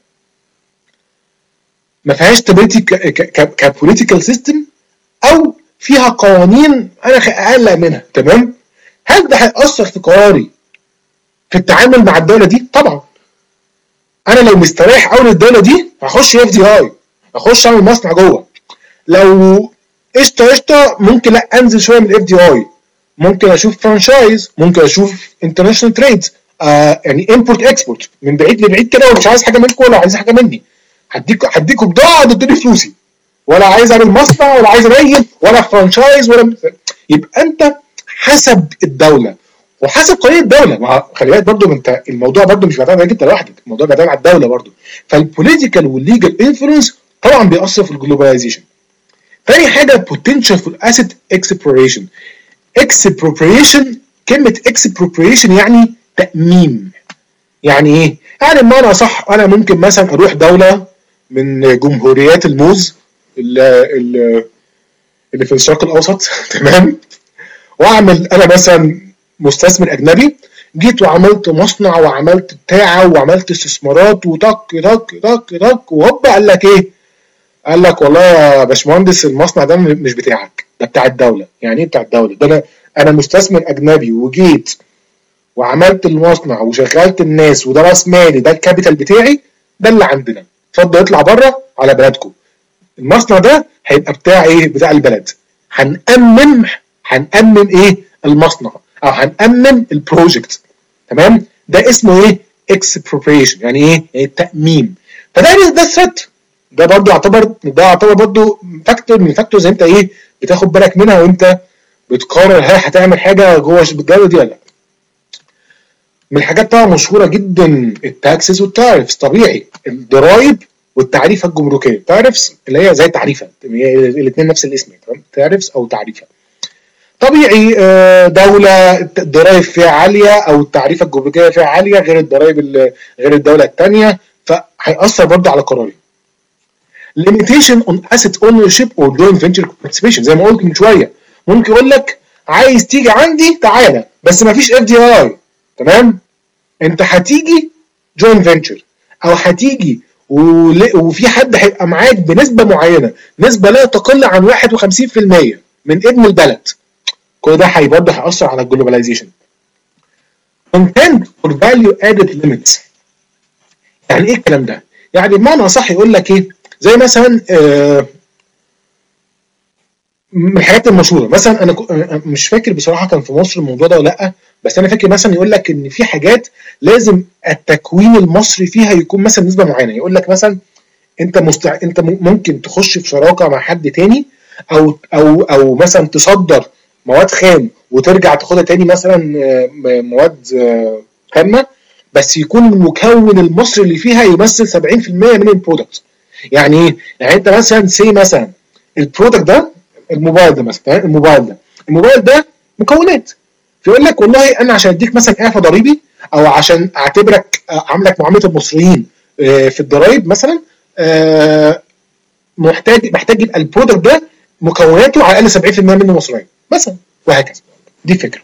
ما فيهاش stability كبوليتيكال سيستم، او فيها قوانين انا اقلق منها، تمام؟ هل ده هيأثر في قراري في التعامل مع الدوله دي؟ طبعا. انا لو مستريح قوي للدوله دي هخش اف دي اي، هخش اعمل مصنع جوه. لو قشطه قشطه ممكن لا انزل شويه من الاف دي اي، ممكن اشوف فرانشايز، ممكن اشوف انترناشونال تريد، آه يعني امبورت اكسبورت من بعيد لبعيد كده، ومش عايز حاجه منكم ولا عايز حاجه مني، هديك هديكوا بضاعه تدوني فلوسي، ولا عايز اعمل مصنع ولا عايز انيل ولا فرانشايز ولا. يبقى انت حسب الدوله وحسب قوانين الدوله. ما خلي بالك برضه انت الموضوع برضه مش بيعتمد عليك انت لوحدك، الموضوع بيعتمد على الدوله برضه. فالبوليتيكال والليجال انفلونس طبعا بيأثر في الجلوباليزيشن. تاني حاجه potential for asset expropriation. expropriation، كلمه expropriation يعني تأميم. يعني ايه؟ يعني بمعنى صح انا ممكن مثلا اروح دوله من جمهوريات الموز اللي, اللي في الشرق الاوسط تمام، واعمل انا مثلا مستثمر اجنبي، جيت وعملت مصنع وعملت بتاعه وعملت استثمارات وطك طك طك طك وهوب قال لك ايه؟ قال لك والله يا باشمهندس المصنع ده مش بتاعك، ده بتاع الدوله. يعني ايه بتاع الدوله؟ ده انا انا مستثمر اجنبي وجيت وعملت المصنع وشغلت الناس وده راس مالي، ده الكابيتال بتاعي، ده اللي عندنا، اتفضل اطلع بره على بلدكم. المصنع ده هيبقى بتاع ايه؟ بتاع البلد. هنأمم هنأمم ايه؟ المصنع، او هنأمم البروجكت. تمام؟ ده اسمه ايه؟ expropriation. يعني ايه؟ يعني التأميم. فده ده ثريت، ده برضو يعتبر ده يعتبر برضو فاكتور من فاكتورز انت ايه؟ بتاخد بالك منها وانت بتقرر هل هتعمل حاجه جوه الجوله دي ولا لا. من الحاجات طبعا مشهوره جدا التاكسز والتارفز. طبيعي الضرايب والتعريفه الجمركيه. تارفز اللي هي زي تعريفه، الاثنين نفس الاسم، تمام؟ تارفز او تعريفه. طبيعي دوله الضرايب فيها عاليه او التعريفه الجمركيه فيها عاليه غير الضرايب غير الدوله الثانيه، فهيأثر برضه على قراري. limitation on asset ownership or joint venture participation. زي ما قلت من شويه، ممكن يقول لك عايز تيجي عندي تعالى بس ما فيش اف دي اي، تمام؟ انت هتيجي جوين فينتشر او هتيجي وفي حد هيبقى معاك بنسبه معينه، نسبه لا تقل عن واحد وخمسين بالمية من ابن البلد. كل ده هي برضه هيأثر على الجلوباليزيشن. content or value added limits. يعني ايه الكلام ده؟ يعني بمعنى صح يقول لك ايه؟ زي مثلا آه من الحاجات المشهوره مثلا، انا مش فاكر بصراحه كان في مصر الموضوع ده ولا لا، بس انا فاكر مثلا يقول لك ان في حاجات لازم التكوين المصري فيها يكون مثلا نسبه معينه. يقول لك مثلا انت مستع... انت ممكن تخش في شراكه مع حد تاني، او او او مثلا تصدر مواد خام وترجع تاخدها تاني مثلا مواد خامه، بس يكون المكون المصري اللي فيها يمثل سبعين بالمية من البرودكت. يعني ايه؟ يعني انت مثلا سي مثلا البرودكت ده الموبايل ده مثلا، الموبايل ده الموبايل ده مكونات، فيقول لك والله انا عشان اديك مثلا اعفاء ضريبي او عشان اعتبرك عاملك معامله المصريين في الضرايب مثلا، محتاج محتاج يبقى البرودكت ده مكوناته على الاقل سبعين بالمية منه مصريين مثلا، وهكذا. دي فكره.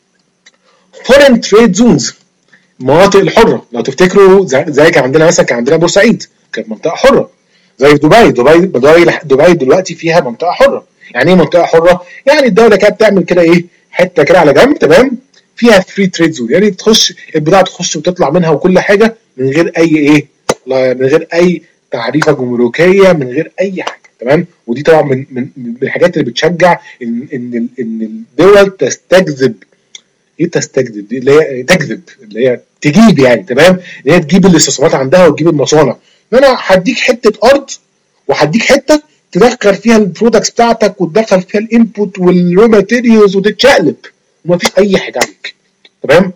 فورين تريد زونز، المناطق الحره. لو تفتكروا زي كان عندنا مثلا كان عندنا بورسعيد كانت منطقه حره، زي دبي دبي دبي دبي دلوقتي فيها منطقه حره. يعني ايه منطقه حره؟ يعني الدوله كانت بتعمل كده ايه؟ حته كده على جنب، تمام؟ فيها فري تريد زون، يعني تخش البضاعه تخش وتطلع منها وكل حاجه من غير اي ايه؟ من غير اي تعريفه جمركيه، من غير اي حاجه، تمام؟ ودي طبعا من من, من الحاجات اللي بتشجع ان ان ان الدول تستجذب. ايه تستجذب دي؟ اللي هي تجذب، اللي هي تجيب يعني، تمام؟ اللي هي تجيب الاستثمارات عندها وتجيب المصانع. انا هديك حته ارض وهديك حته تدخل فيها البرودكتس بتاعتك وتدخل فيها الانبوت والرو ماتيريالز وتتشقلب ومفيش اي حاجه عليك، تمام؟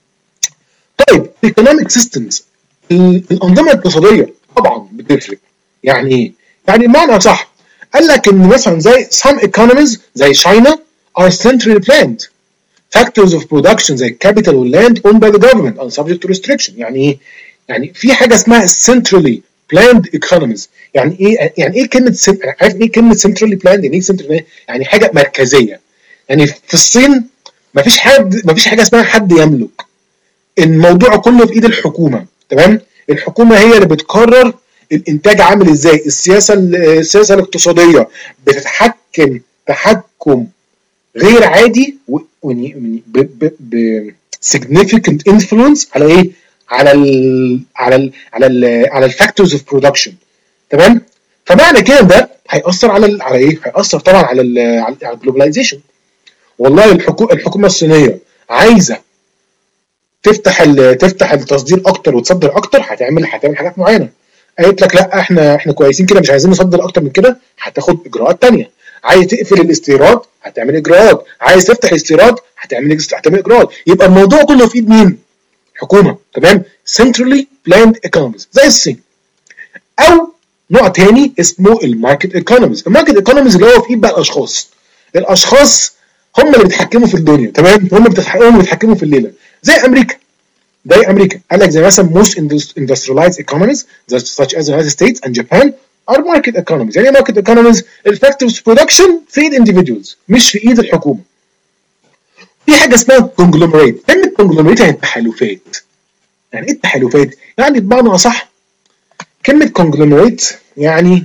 طيب الايكونوميك سيستمز، الانظمه الاقتصاديه طبعا بتفرق. يعني ايه؟ يعني بمعنى صح قال لك ان مثلا زي some economies زي China are centrally planned. factors of production زي capital والland owned by the government and subject to restriction. يعني ايه؟ يعني في حاجه اسمها centrally planned economies. يعني ايه؟ يعني ايه كلمه سن... عارف ايه كلمه centrally planned؟ يعني ايه centrally؟ يعني حاجه مركزيه. يعني في الصين مفيش حد مفيش حاجه اسمها حد يملك. الموضوع كله في ايد الحكومه، تمام؟ الحكومه هي اللي بتقرر الانتاج عامل ازاي، السياسه السياسه الاقتصاديه بتتحكم تحكم غير عادي و ب ب significant influence على ايه؟ على ال على ال على ال على الفاكتورز اوف برودكشن، تمام؟ فمعنى كده ده هيأثر على ال على ايه؟ هيأثر طبعا على ال على الجلوبلايزيشن. والله الحكومه الحكومه الصينيه عايزه تفتح تفتح التصدير اكتر وتصدر اكتر، هتعمل هتعمل حاجات معينه. قالت لك لا احنا احنا كويسين كده مش عايزين نصدر اكتر من كده، هتاخد اجراءات ثانيه. عايز تقفل الاستيراد هتعمل اجراءات، عايز تفتح الاستيراد هتعمل هتعمل اجراءات. يبقى الموضوع كله في ايد مين؟ حكومه، تمام؟ centrally planned economies زي الصين. او نوع تاني اسمه الماركت ايكونوميز. الماركت ايكونوميز اللي هو في ايد بقى الاشخاص. الاشخاص هم اللي بيتحكموا في الدنيا، تمام؟ هم بيتحكموا هم بيتحكموا في الليله، زي امريكا. زي امريكا قال لك زي مثلا most industrialized economies such as the United States and Japan are market economies. يعني market economies الفاكتورز production في ايد individuals مش في ايد الحكومه. في حاجه اسمها conglomerate. كلمه conglomerate يعني تحالفات. يعني ايه التحالفات؟ يعني بمعنى اصح كلمه conglomerate يعني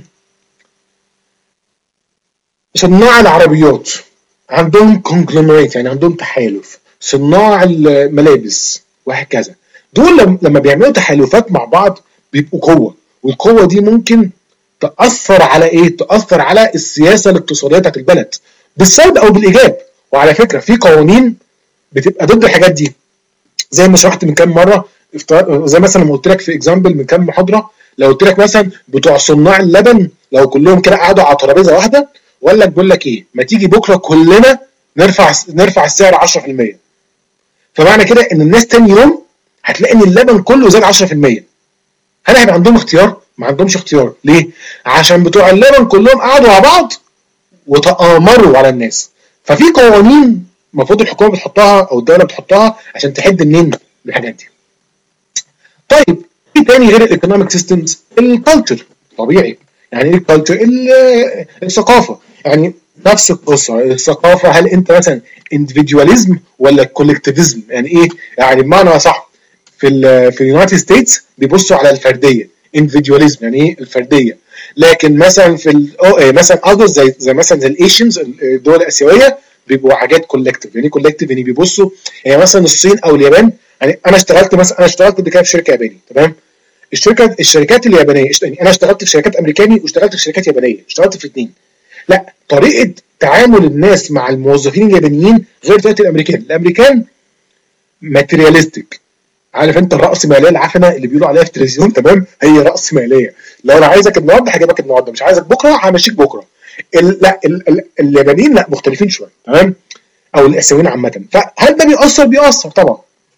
صناع العربيات عندهم conglomerate، يعني عندهم تحالف. صناع الملابس وهكذا، دول لما بيعملوا تحالفات مع بعض بيبقوا قوه، والقوه دي ممكن تاثر على ايه؟ تاثر على السياسه الاقتصاديه بتاعت البلد بالسلب او بالايجاب. وعلى فكره في قوانين بتبقى ضد الحاجات دي، زي ما شرحت من كام مره. زي مثلا لما قلت لك في اكزامبل من كام محاضره، لو قلت لك مثلا بتوع صناع اللبن لو كلهم كده قعدوا على ترابيزه واحده وقال لك بقول لك ايه، ما تيجي بكره كلنا نرفع نرفع السعر عشرة في المية، فمعنى كده ان الناس تاني يوم هتلاقي ان اللبن كله زاد عشرة في المية. هل هيبقى عندهم اختيار؟ ما عندهمش اختيار. ليه؟ عشان بتوع اللبن كلهم قعدوا مع بعض وتآمروا على الناس. ففي قوانين المفروض الحكومه بتحطها او الدوله بتحطها عشان تحد منين الحاجات دي. طيب في تاني غير الايكونوميك سيستمز؟ الكالتشر. طبيعي. يعني ايه الكالتشر؟ الثقافه. يعني نفس القصه. الثقافه هل انت مثلا اندفيدواليزم ولا كولكتيفيزم؟ يعني ايه؟ يعني بمعنى صح في ال في اليونايتد ستيتس بيبصوا على الفرديه، اندفيدواليزم يعني ايه؟ الفرديه. لكن مثلا في مثلا اذر زي زي مثلا زي الايشنز الدول الاسيويه بيبقوا حاجات كولكتيف. يعني ايه كولكتيف؟ يعني بيبصوا يعني مثلا الصين او اليابان. يعني انا اشتغلت مثلا انا اشتغلت قبل كده في شركه ياباني، تمام؟ الشركه الشركات اليابانيه، يعني انا اشتغلت في شركات امريكاني واشتغلت في شركات يابانيه، اشتغلت في الاثنين. لا، طريقه تعامل الناس مع الموظفين اليابانيين غير طريقه الامريكان. الامريكان ماتيرياليستيك، عارف انت الراس ماليه العفنه اللي بيقولوا عليها في التلفزيون، تمام؟ هي راس ماليه. لو انا عايزك النهارده هجيبك النهارده، مش عايزك بكره همشيك بكره. ال لا ال ال اليابانيين لا، مختلفين شويه، تمام؟ او الاسيويين عامه. فهل ده بيأثر؟ بيأثر طبعا.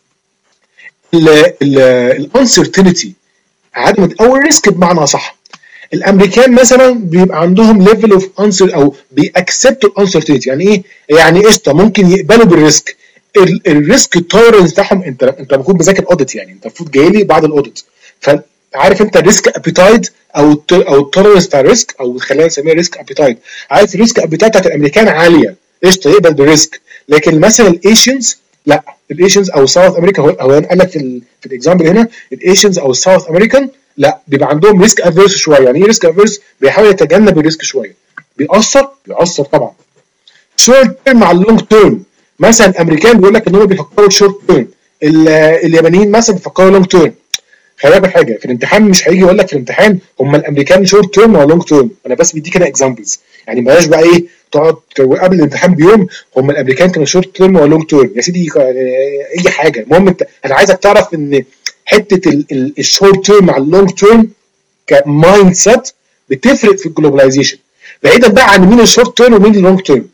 الانسرتينتي، عدم او الريسك بمعنى صح. الامريكان مثلا بيبقى عندهم ليفل اوف انسر او بيأكسبتوا الانسرتينتي. يعني ايه؟ يعني قشطه ممكن يقبلوا بالريسك. الريسك التولرنس بتاعهم، انت انت المفروض مذاكر اوديت، يعني انت المفروض جاي لي بعد الاوديت، فعارف انت الريسك ابيتايد او او التولرنس بتاع الريسك، او خلينا نسميها ريسك ابيتايد. عارف الريسك ابيتايد بتاعت الامريكان عاليه، قشطه يقبل بالريسك. لكن مثلا الايشنز لا، الايشنز او ساوث امريكا، هو هو قال لك في ال في الاكزامبل هنا الايشنز او الساوث امريكان لا، بيبقى عندهم ريسك افيرس شويه. يعني ايه ريسك افيرس؟ بيحاول يتجنب الريسك شويه. بيأثر بيأثر طبعا. شورت تيرم مع اللونج تيرم. مثلا الامريكان بيقول لك ان هم بيفكروا شورت تيرم، اليابانيين مثلا بيفكروا لونج تيرم. خلي بالك حاجه، في الامتحان مش هيجي يقول لك في الامتحان هم الامريكان شورت تيرم ولا لونج تيرم، انا بس بديك كده اكزامبلز. يعني بلاش بقى ايه تقعد قبل الامتحان بيوم هم الامريكان كانوا شورت تيرم ولا لونج تيرم. يا سيدي اي حاجه، المهم انا عايزك تعرف ان حته الشورت تيرم مع اللونج تيرم كمايند سيت بتفرق في الجلوبلايزيشن، بعيدا بقى عن مين الشورت تيرم ومين اللونج تيرم.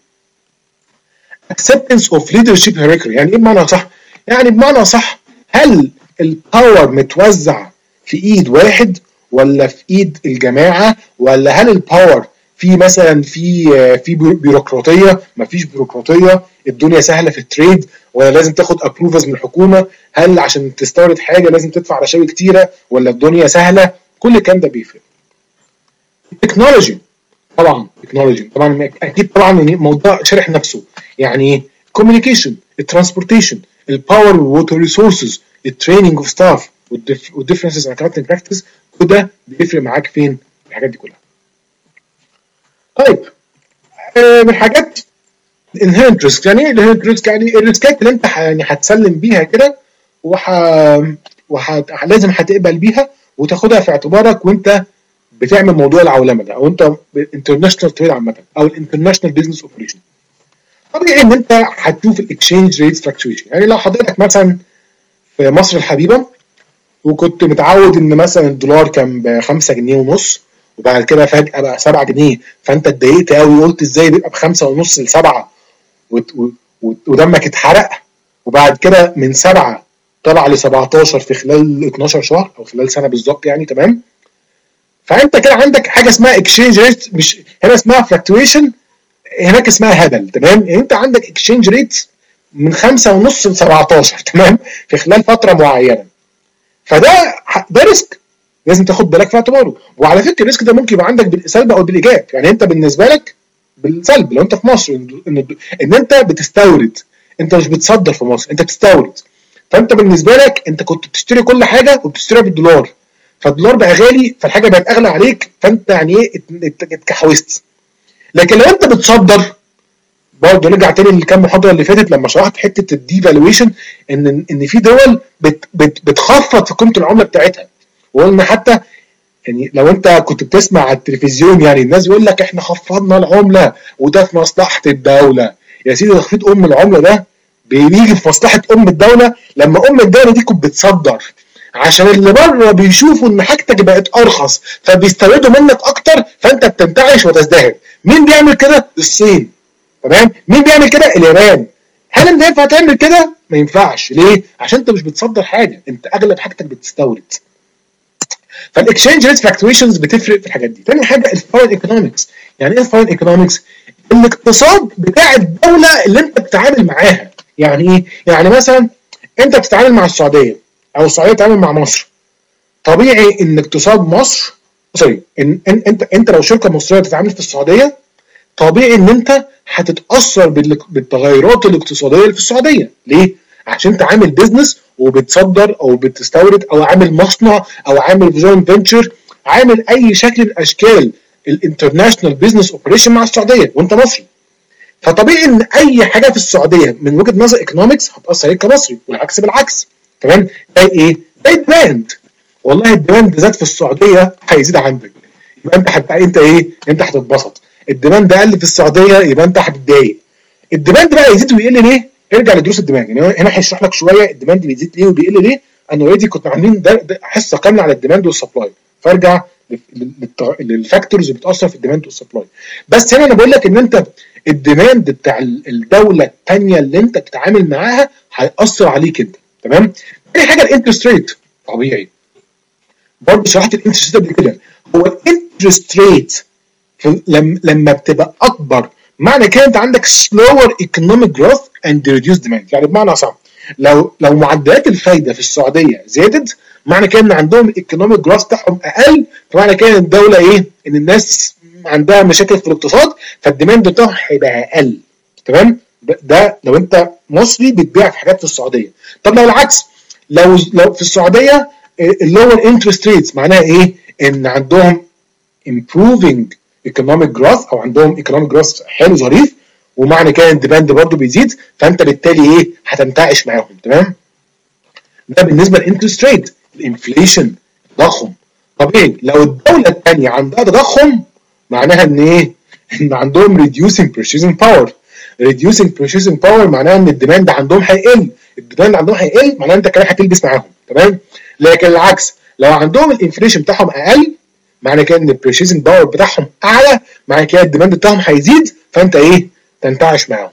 acceptance of leadership hierarchy. يعني ايه بمعنى صح؟ يعني بمعنى صح هل الباور متوزع في ايد واحد ولا في ايد الجماعه، ولا هل الباور في مثلا في في بيروقراطيه، مفيش بيروقراطيه، الدنيا سهله في التريد، ولا لازم تاخد ابروفز من الحكومه، هل عشان تستورد حاجه لازم تدفع رشاوي كتيره ولا الدنيا سهله. كل الكلام ده بيفرق. التكنولوجي طبعا، التكنولوجي طبعا اكيد طبعا موضوع شرح نفسه. يعني كوميونيكيشن، الترانسبورتيشن، الباور والووتر ريسورسز، التريننج اوف ستاف والديفرنسز ان اكاونتنج براكتس، كل ده بيفرق معاك فين؟ الحاجات دي كلها. طيب آه من حاجات الانهيرنت ريسك. يعني ايه الانهيرنت ريسك؟ يعني الريسكات اللي انت يعني هتسلم بيها كده وح... وح... لازم هتقبل بيها وتاخدها في اعتبارك وانت بتعمل موضوع العولمه ده، او انت انترناشونال تريد عامه، او الانترناشونال بزنس اوبريشن. طبيعي ان انت هتشوف الاكسشينج ريت فلكتويشن. يعني لو حضرتك مثلا في مصر الحبيبه وكنت متعود ان مثلا الدولار كان ب خمسة جنيه ونص وبعد كده فجاه بقى سبعة جنيه، فانت اتضايقت قوي قلت ازاي بيبقى ب خمسة ونص ل سبعة ودمك اتحرق، وبعد كده من سبعة طلع ل سبعتاشر في خلال اتناشر شهر او خلال سنه بالظبط، يعني تمام. فانت كده عندك حاجه اسمها اكسشينج ريت، مش هنا اسمها فلكتويشن، هناك اسمها هبل. تمام؟ يعني انت عندك اكسشينج ريت من خمسة ونص ل سبعتاشر، تمام، في خلال فتره معينه. فده ده ريسك لازم تاخد بالك في اعتباره. وعلى فكره الريسك ده ممكن يبقى عندك بالسلب او بالايجاب. يعني انت بالنسبه لك بالسلب لو انت في مصر ان ان انت بتستورد، انت مش بتصدر في مصر، انت بتستورد. فانت بالنسبه لك انت كنت بتشتري كل حاجه وبتشتريها بالدولار، فالدولار بقى غالي، فالحاجه بقت اغلى عليك، فانت يعني ايه اتكحوست. لكن لو انت بتصدر، برضه نرجع تاني للكام محاضره اللي فاتت لما شرحت حته الديفالويشن، ان ان في دول بت بت بتخفض في قيمه العمله بتاعتها. وقلنا حتى يعني لو انت كنت بتسمع على التلفزيون يعني الناس يقول لك احنا خفضنا العمله وده في مصلحه الدوله. يا سيدي تخفيض ام العمله ده بيجي في مصلحه ام الدوله لما ام الدوله دي كنت بتصدر، عشان اللي بره بيشوفوا ان حاجتك بقت ارخص فبيستوردوا منك اكتر، فانت بتنتعش وتزدهر. مين بيعمل كده؟ الصين. تمام؟ مين بيعمل كده؟ اليابان. هل انت ينفع تعمل كده؟ ما ينفعش. ليه؟ عشان انت مش بتصدر حاجه، انت اغلب حاجتك بتستورد. فالاكسشينج ريت فلكتويشنز بتفرق في الحاجات دي. تاني حاجه الفورين ايكونومكس. يعني ايه الفورين ايكونومكس؟ الاقتصاد بتاع الدوله اللي انت بتتعامل معاها. يعني ايه؟ يعني مثلا انت بتتعامل مع السعوديه او السعوديه بتتعامل مع مصر. طبيعي ان اقتصاد مصر سوري ان, إن انت انت لو شركه مصريه بتتعامل في السعوديه، طبيعي ان انت هتتاثر بالتغيرات الاقتصاديه اللي في السعوديه. ليه؟ عشان انت عامل بيزنس وبتصدر او بتستورد او عامل مصنع او عامل جوينت فينتشر، عامل اي شكل من اشكال الانترناشونال بزنس اوبريشن مع السعوديه وانت مصري. فطبيعي ان اي حاجه في السعوديه من وجهه نظر ايكونومكس هتاثر عليك كمصري، والعكس بالعكس. تمام؟ زي ايه؟ زي الديماند. والله الديماند زاد في السعوديه هيزيد عندك، يبقى انت حتى انت ايه؟ انت هتتبسط. الديماند قل في السعوديه يبقى انت هتتضايق. الديماند بقى يزيد ويقل ليه؟ ارجع لدروس الديماند. يعني هنا هيشرح لك شويه الديماند بيزيد ليه وبيقل ليه. انا اوريدي كنت عاملين ده, ده حصه كامله على الديماند والسبلاي، فارجع للفاكتورز اللي بتاثر في الديماند والسبلاي. بس هنا انا بقول لك ان انت الديماند بتاع الدوله الثانيه اللي انت بتتعامل معاها هياثر عليك انت. تمام؟ تاني حاجه الانترست ريت. طبيعي برضه شرحت الانترست ريت قبل كده. هو الانترست ريت لما بتبقى اكبر معنى كده انت عندك slower economic growth and reduced demand. يعني بمعنى صح، لو لو معدلات الفايده في السعوديه زادت معنى كده ان عندهم الايكونوميك جروث بتاعهم اقل، فمعنى كده ان الدوله ايه؟ ان الناس عندها مشاكل في الاقتصاد فالديماند بتاعهم هيبقى اقل. تمام؟ ده لو انت مصري بتبيع في حاجات في السعوديه. طب لو العكس، لو لو في السعوديه اللور انترست ريتس معناها ايه؟ ان عندهم improving economic growth او عندهم economic growth حلو ظريف، ومعنى كده الديماند برضه بيزيد، فانت بالتالي ايه؟ هتنتعش معاهم. تمام؟ ده بالنسبه للانترست ريت. الانفليشن، تضخم. طبيعي لو الدوله الثانيه عندها تضخم معناها ان ايه؟ ان عندهم reducing purchasing power. reducing purchasing power معناها ان الديماند عندهم هيقل. الديماند عندهم هيقل معناها انت كمان هتلبس معاهم. تمام؟ لكن العكس، لو عندهم الانفليشن بتاعهم اقل معنى كده ان البرشيزنج باور بتاعهم اعلى، معنى كده الديماند بتاعهم هيزيد، فانت ايه؟ تنتعش معاهم.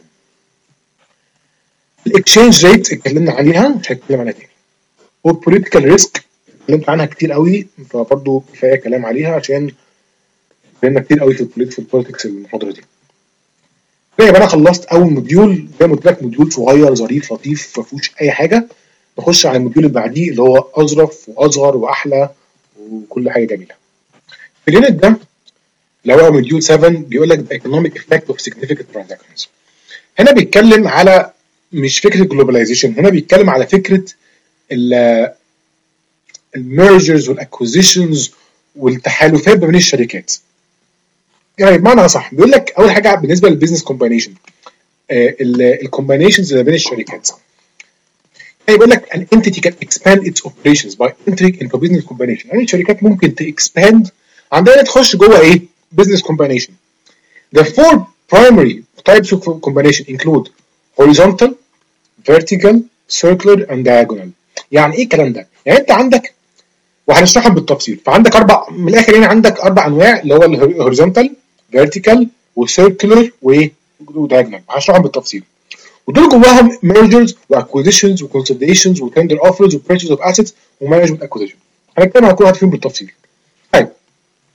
الاكسشينج ريت اتكلمنا عليها مش هتكلم عنها تاني. والبوليتيكال ريسك اتكلمت عنها كتير قوي، فبرضه كفايه كلام عليها عشان اتكلمنا كتير قوي في البوليتكس المحاضره دي. كده يبقى انا خلصت اول موديول، زي ما قلت لك موديول صغير ظريف لطيف ما فيهوش اي حاجه. نخش على الموديول اللي بعديه اللي هو اظرف واصغر واحلى وكل حاجه جميله. في اليونت ده اللي هو موديول سبعة بيقول لك the economic effect of significant transactions. هنا بيتكلم على مش فكره الجلوباليزيشن، هنا بيتكلم على فكره الميرجرز والاكوزيشنز والتحالفات بين الشركات. يعني بمعنى صح بيقول لك اول حاجه بالنسبه للبيزنس كومباينيشن، الكومباينيشنز ما بين الشركات. يعني بيقول لك an entity can expand its operations by entering into business combination. يعني الشركات ممكن تexpand عندها تخش جوه ايه؟ business combination. The four primary types of combination include horizontal, vertical, circular and diagonal. يعني ايه الكلام ده؟ يعني انت عندك وهنشرحهم بالتفصيل. فعندك اربع من الاخر يعني عندك اربع انواع اللي هو الهوريزونتال، فيرتيكال وسيركلر ودايجونال. هشرحهم بالتفصيل. ودول جواهم ميرجرز واكوزيشنز وكونسوليديشنز وتندر اوفرز وبيرتشيز اوف اسيتس ومانجمنت اكوزيشن. هنتكلم عن كل واحد فيهم بالتفصيل. طيب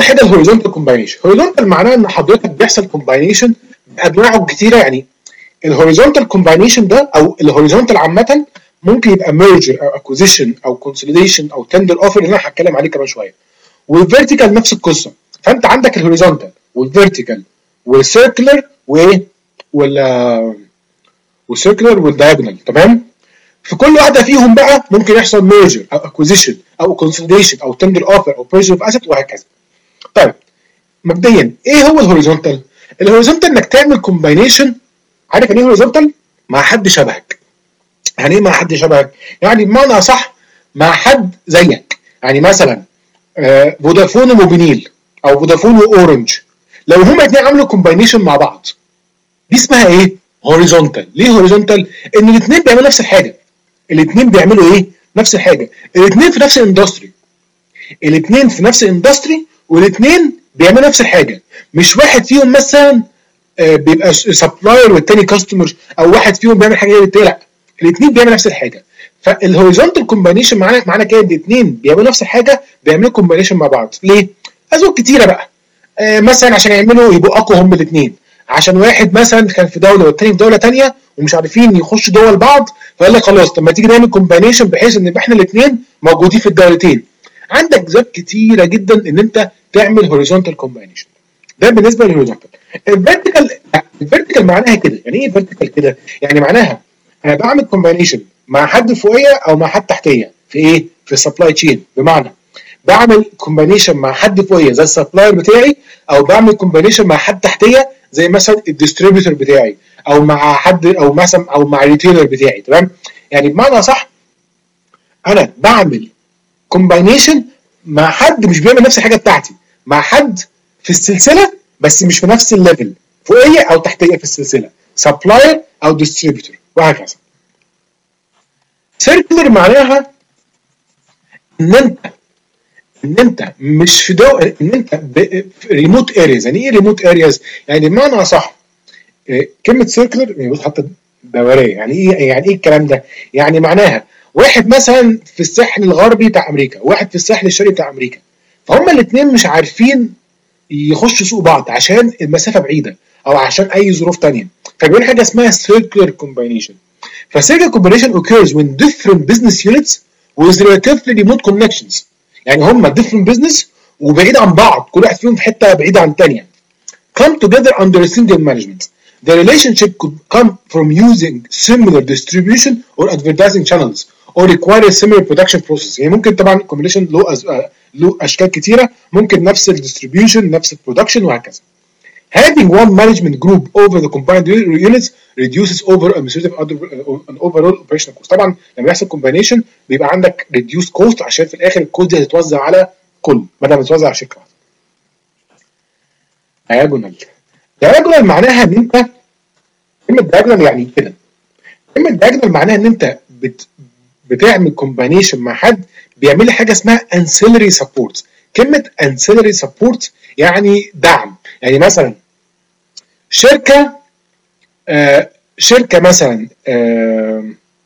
واحد الهوريزونتال كومباينيشن. هوريزونتال معناه ان حضرتك بيحصل كومباينيشن بانواعه كتيره. يعني الهوريزونتال كومباينيشن ده او الهوريزونتال عامه ممكن يبقى ميرجر او اكوزيشن او كونسوليديشن او تندر اوفر اللي انا هتكلم عليه كمان شويه. والفيرتيكال نفس القصه. فانت عندك الهوريزونتال والفيرتيكال والسيركلر وايه ولا والسيركلر والدايجونال. تمام. في كل واحده فيهم بقى ممكن يحصل ميرجر او اكوزيشن او كونسوليديشن او تندر اوفر او بيرشيز اوف اسيت وهكذا. طيب مبدئيا ايه هو الهوريزونتال؟ الهوريزونتال انك تعمل كومباينيشن. عارف يعني ايه هوريزونتال؟ مع حد شبهك. يعني ايه مع حد شبهك؟ يعني بمعنى اصح مع حد زيك. يعني مثلا آه فودافون وموبينيل او فودافون واورنج، لو هما الاثنين عملوا كومباينيشن مع بعض دي اسمها ايه؟ هوريزونتال. ليه هوريزونتال؟ ان الاثنين بيعملوا نفس الحاجه. الاثنين بيعملوا ايه؟ نفس الحاجه. الاثنين في نفس الاندستري. الاثنين في نفس الاندستري والاثنين بيعملوا نفس الحاجه. مش واحد فيهم مثلا آه بيبقى سبلاير والتاني كاستمر، او واحد فيهم بيعمل حاجه غير التاني. لا، الاثنين بيعملوا نفس الحاجه. فالهوريزونتال كومباينيشن معناه معناه كده الاثنين بيعملوا نفس الحاجه، بيعملوا كومباينيشن مع بعض. ليه؟ اسباب كتيره بقى. آه مثلا عشان يعملوا يبقوا اقوى هم الاثنين، عشان واحد مثلا كان في دوله والتاني في دوله ثانيه ومش عارفين يخشوا دول بعض، فقال لك خلاص طب ما تيجي نعمل كومباينيشن بحيث ان احنا الاثنين موجودين في الدولتين. عندك اسباب كتيره جدا ان انت تعمل هوريزونتال كومباينيشن. ده بالنسبه للهوريزونتال. الفيرتيكال، الفيرتيكال معناها كده. يعني ايه فيرتيكال كده؟ يعني معناها انا بعمل كومباينيشن مع حد فوقيه او مع حد تحتيه في ايه؟ في السبلاي تشين. بمعنى بعمل كومباينيشن مع حد فوقيه زي السبلاير بتاعي، او بعمل كومباينيشن مع حد تحتيه زي مثلا الديستريبيوتور بتاعي، او مع حد او مثلا او مع الريتيلر بتاعي. تمام. يعني بمعنى صح انا بعمل كومباينيشن مع حد مش بيعمل نفس الحاجه بتاعتي، مع حد في السلسله بس مش في نفس الليفل، فوقيه او تحتيه في السلسله، سبلاير او ديستريبيوتور وهكذا. سيركلر معناها ان انت ان انت مش في دو ان انت في ريموت ارياز. يعني ايه ريموت ارياز؟ يعني بمعنى صح كلمه سيركلر يعني بص حتى دوريه. يعني ايه يعني ايه الكلام ده؟ يعني معناها واحد مثلا في الساحل الغربي بتاع امريكا وواحد في الساحل الشرقي بتاع امريكا، فهم الاثنين مش عارفين يخشوا سوق بعض عشان المسافه بعيده او عشان اي ظروف ثانيه، فبيقول حاجه اسمها circular combination. فcircular combination occurs when different business units with relatively remote connections. يعني هم different business وبعيد عن بعض، كل واحد فيهم في حته بعيده عن الثانيه. come together under a single management. The relationship could come from using similar distribution or advertising channels or require a similar production process. يعني ممكن طبعا combination له أز... له اشكال كتيره، ممكن نفس الديستريبيوشن نفس البرودكشن وهكذا. Having one management group over the combined units reduces over administrative and overall operational cost. طبعا لما يحصل combination بيبقى عندك reduced cost عشان في الاخر الكود دي هتتوزع على كل بدل ما تتوزع على شركه واحده. diagonal. diagonal معناها ان انت كلمه diagonal يعني كده. كلمه diagonal معناها ان انت بت بتعمل combination مع حد بيعمل لي حاجه اسمها ancillary support. كلمه ancillary support يعني دعم. يعني مثلا شركه آه شركه مثلا آه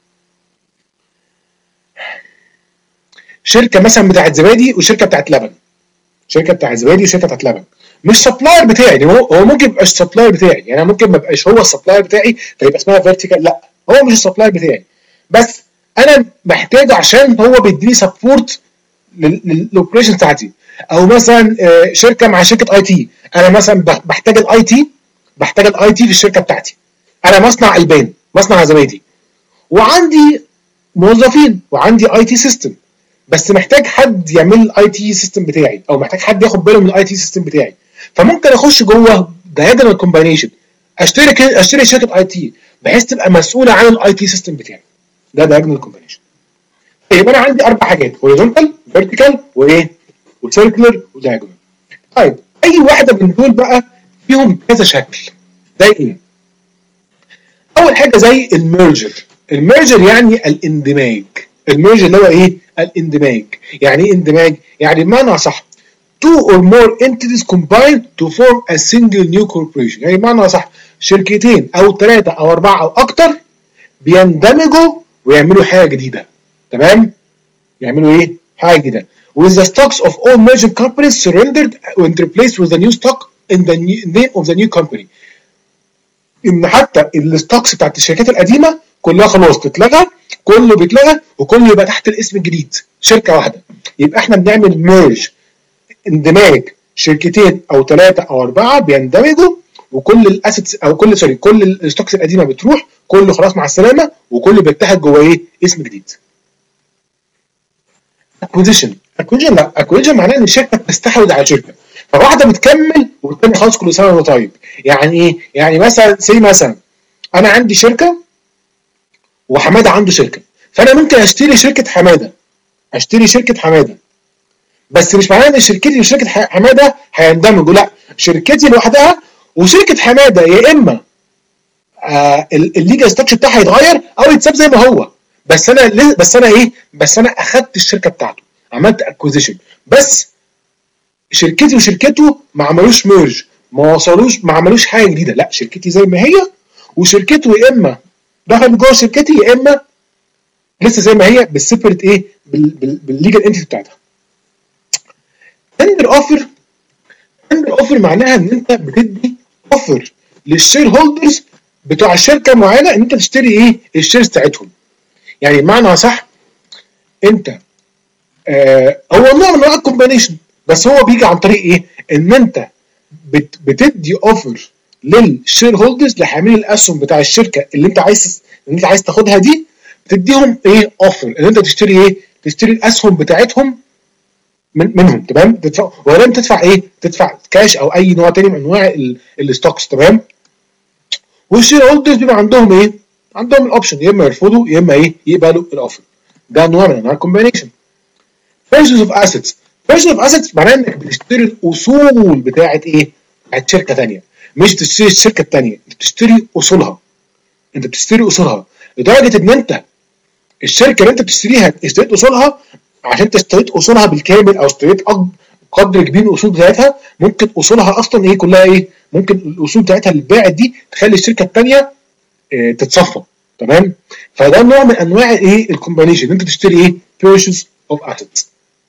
شركه مثلا بتاعت زبادي وشركه بتاعت لبن. شركه بتاعت زبادي وشركه بتاعت لبن مش سبلاير بتاعي. يعني هو هو ممكن يبقاش سبلاير بتاعي. يعني انا ممكن ما ابقاش هو السبلاير بتاعي فيبقى اسمها فيرتيكال. لا، هو مش السبلاير بتاعي، بس انا محتاجه عشان هو بيديني سبورت للاوبريشن بتاعتي. او مثلا شركه مع شركه اي تي، انا مثلا بحتاج الاي تي بحتاج الاي تي في الشركه بتاعتي. انا مصنع البان، مصنع زبادي، وعندي موظفين وعندي اي تي سيستم، بس محتاج حد يعمل الاي تي سيستم بتاعي او محتاج حد ياخد باله من الاي تي سيستم بتاعي. فممكن اخش جوه دايجونال كومباينيشن اشتري اشتري شركه اي تي بحيث تبقى مسؤوله عن الاي تي سيستم بتاعي. ده دايجونال كومباينيشن. يبقى انا عندي اربع حاجات: هوريزونتال، فيرتيكال، وايه؟ وسيركلر، ودايجونال. طيب اي واحده من دول بقى فيهم كذا شكل. زي ايه؟ اول حاجه زي الميرجر. الميرجر يعني الاندماج. الميرجر اللي هو ايه؟ الاندماج. يعني ايه اندماج؟ يعني بمعنى صح two or more entities combine to form a single new corporation. يعني بمعنى صح شركتين او ثلاثه او اربعه او اكتر بيندمجوا ويعملوا حاجه جديده. تمام؟ يعملوا ايه؟ حاجه جديده. with the stocks of all merged companies surrendered and replaced with the new stock in the new name of the new company. ان حتى الستوكس بتاعت الشركات القديمه كلها خلاص تتلغى، كله بيتلغى وكله يبقى تحت الاسم الجديد شركه واحده. يبقى احنا بنعمل ميرج، اندماج شركتين او ثلاثه او اربعه بيندمجوا، وكل الاسيتس او كل سوري كل الستوكس القديمه بتروح، كله خلاص مع السلامه، وكله بيتحد جوه ايه؟ اسم جديد. اكوزيشن اكوزيشن لا اكوزيشن معناه ان الشركه بتستحوذ على شركه، فواحده بتكمل والثانيه خلاص كل سنه وانت طيب. يعني ايه؟ يعني مثلا سي مثلا انا عندي شركه وحماده عنده شركه، فانا ممكن اشتري شركه حماده اشتري شركه حماده بس مش معناه ان شركتي وشركه حماده هيندمجوا، لا، شركتي لوحدها وشركه حماده يا اما آه الليجل ستراكشر بتاعها يتغير او يتساب زي ما هو، بس انا بس انا ايه بس انا اخدت الشركه بتاعته، عملت اكوزيشن، بس شركتي وشركته ما عملوش ميرج، ما وصلوش، ما عملوش حاجه جديده، لا، شركتي زي ما هي وشركته يا اما دخل جوه شركتي يا اما لسه زي ما هي بالسيبريت ايه بالليجل انتيتي بتاعتها. تندر اوفر تندر اوفر معناها ان انت بتدي اوفر للشير هولدرز بتوع الشركه معينه ان انت تشتري ايه الشيرز بتاعتهم. يعني بمعنى صح انت آه هو نوع من انواع الكومبينيشن، بس هو بيجي عن طريق ايه؟ ان انت بت بتدي اوفر للشير هولدرز لحاملين الاسهم بتاع الشركه اللي انت عايز اللي انت عايز تاخدها دي، بتديهم ايه؟ اوفر ان انت تشتري ايه؟ تشتري الاسهم بتاعتهم من منهم، تمام؟ تدفع ولا تدفع ايه؟ تدفع كاش او اي نوع تاني من انواع الستوكس، تمام؟ والشير هولدرز بيبقى عندهم ايه؟ عندهم الاوبشن، يا اما يرفضوا يا اما ايه؟ يقبلوا الاوفر. ده نوع من انواع الكومبينيشن. purchase of assets purchase of assets معناه انك بتشتري الاصول بتاعت ايه؟ بتاعت شركه ثانيه، مش بتشتري الشركه الثانيه، انت بتشتري اصولها. انت بتشتري اصولها لدرجه ان انت الشركه اللي انت بتشتريها اشتريت اصولها، عشان انت اشتريت اصولها بالكامل او اشتريت قدر كبير من الاصول بتاعتها، ممكن اصولها اصلا ايه كلها ايه؟ ممكن الاصول بتاعتها اللي اتباعت دي تخلي الشركه الثانيه اه تتصفى، تمام؟ فده نوع من انواع ايه؟ الكومبينيشن، انت تشتري ايه؟ purchase of assets.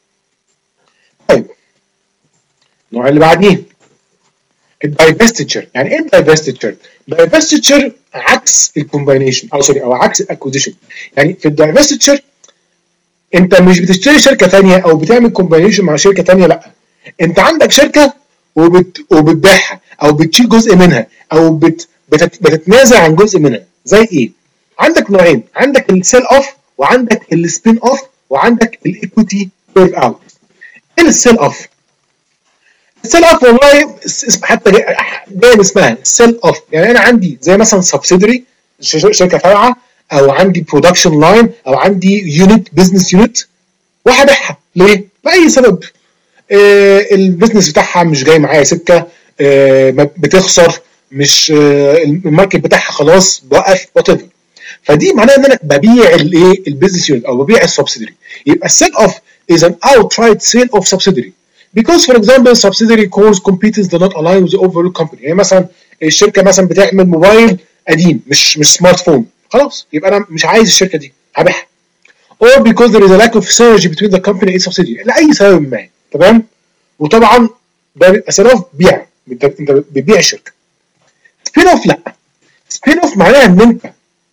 طيب النوع اللي بعديه الدايفستشر. يعني ايه الدايفستشر؟ الدايفستشر عكس الكومبينيشن او سوري او عكس الاكوزيشن. يعني في الدايفستشر انت مش بتشتري شركه ثانيه او بتعمل كومبينيشن مع شركه ثانيه، لا، انت عندك شركه وبت... وبتبيعها او بتشيل جزء منها او بت... بتت... بتتنازل عن جزء منها. زي ايه؟ عندك نوعين، عندك السيل اوف وعندك السبين اوف وعندك الايكويتي كيرف اوت. ايه السيل اوف؟ السيل اوف والله اسم حتى جاي اسمها السيل اوف. يعني انا عندي زي مثلا سبسيدري شركه فرعه، او عندي برودكشن لاين، او عندي يونت بزنس يونت، وهبيعها. ليه؟ لاي سبب. آه البزنس بتاعها مش جاي معايا سكه، آه بتخسر، مش آه الماركت بتاعها خلاص وقف وات ايفر. فدي معناها ان انا ببيع الايه؟ البزنس يونت او ببيع السبسيدري. يبقى السيل اوف is an outright sale of subsidiary because for example subsidiary core competence do not align with the overall company. يعني مثلا الشركه مثلا بتعمل موبايل قديم مش مش سمارت فون، خلاص يبقى انا مش عايز الشركه دي، هبيعها. or because there is a lack of synergy between the company and its subsidiary لاي سبب ما، تمام؟ وطبعا ده بيبقى سيل اوف بيع، انت انت بتبيع الشركه. سبين اوف لا، سبين اوف معناها ان انت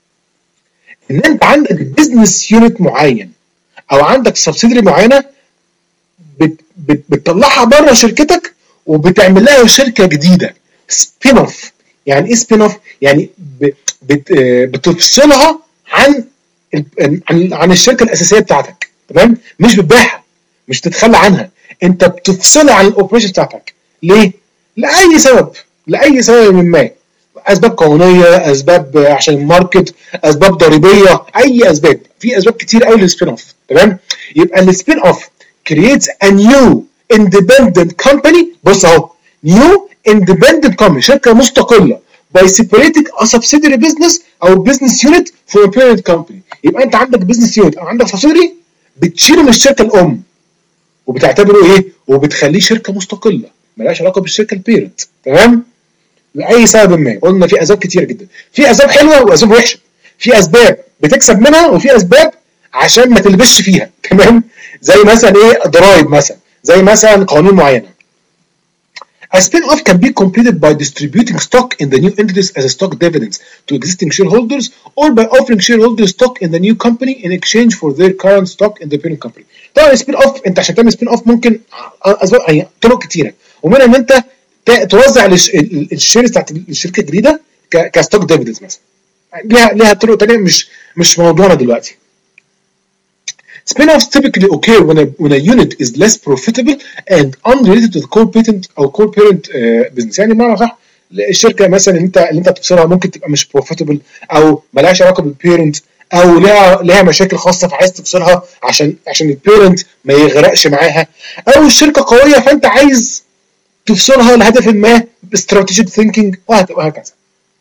ان انت عندك بزنس يونت معين او عندك سبسيدري معينه بت بت بتطلعها بره شركتك وبتعمل لها شركه جديده. سبين اوف يعني ايه سبين اوف؟ يعني بت بتفصلها عن عن عن الشركه الاساسيه بتاعتك، تمام؟ مش بتبيعها، مش تتخلى عنها، انت بتفصلها عن الاوبريشن بتاعتك. ليه؟ لاي سبب، لاي سبب ما، اسباب قانونيه، اسباب عشان الماركت، اسباب ضريبيه، اي اسباب، في اسباب كتير قوي للسبين اوف، تمام؟ يبقى السبين اوف creates a new independent company. بص اهو، new independent company، شركه مستقله by separating a subsidiary business او business unit from a parent company. يبقى انت عندك business unit او عندك subsidiary بتشيله من الشركه الام وبتعتبره ايه؟ وبتخليه شركه مستقله مالهاش علاقه بالشركه البيرنت، تمام؟ لاي سبب ما. قلنا في اسباب كتيره جدا، في اسباب حلوه واسباب وحشه، في اسباب بتكسب منها وفي اسباب عشان ما تلبسش فيها. تمام؟ زي مثلا ايه ضرائب مثلا، زي مثلا قوانين معينه. A spin-off can be completed by distributing stock in the new entities as a stock dividends to existing shareholders or by offering shareholders stock in the new company in exchange for their current stock in the parent company. طبعا السبين اوف انت عشان تعمل سبين اوف ممكن يعني طرق كتيره، ومنها ان انت توزع الشيرز بتاعت الشركه الجديده كستوك ديفيدنز مثلا. ليها ليها طرق ثانيه مش مش موضوعنا دلوقتي. Spin-offs typically occur when a, when a unit is less profitable and unrelated to the core parent أو core parent uh, business. يعني بمعنى صح الشركة مثلا اللي انت اللي انت بتبصرها ممكن تبقى مش profitable أو ملهاش علاقة بالبيرنت أو لها لها مشاكل خاصة فعايز تبصرها عشان عشان البيرنت ما يغرقش معاها، أو الشركة قوية فأنت عايز تفصلها لهدف ما باستراتيجيك ثينكينج وهكذا.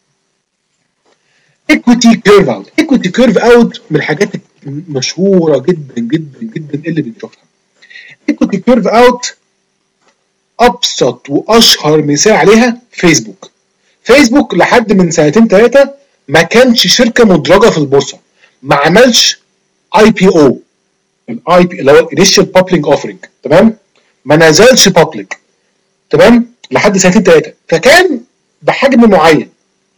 equity curve out. equity curve out من الحاجات مشهورة جدا جدا جدا اللي بنشوفها. equity curve out أبسط وأشهر مثال عليها فيسبوك. فيسبوك لحد من سنتين ثلاثة ما كانش شركة مدرجة في البورصة، ما عملش اي بي او، الاي بي اللي هو initial public offering، تمام؟ ما نزلش public، تمام؟ لحد سنتين ثلاثة، فكان بحجم معين.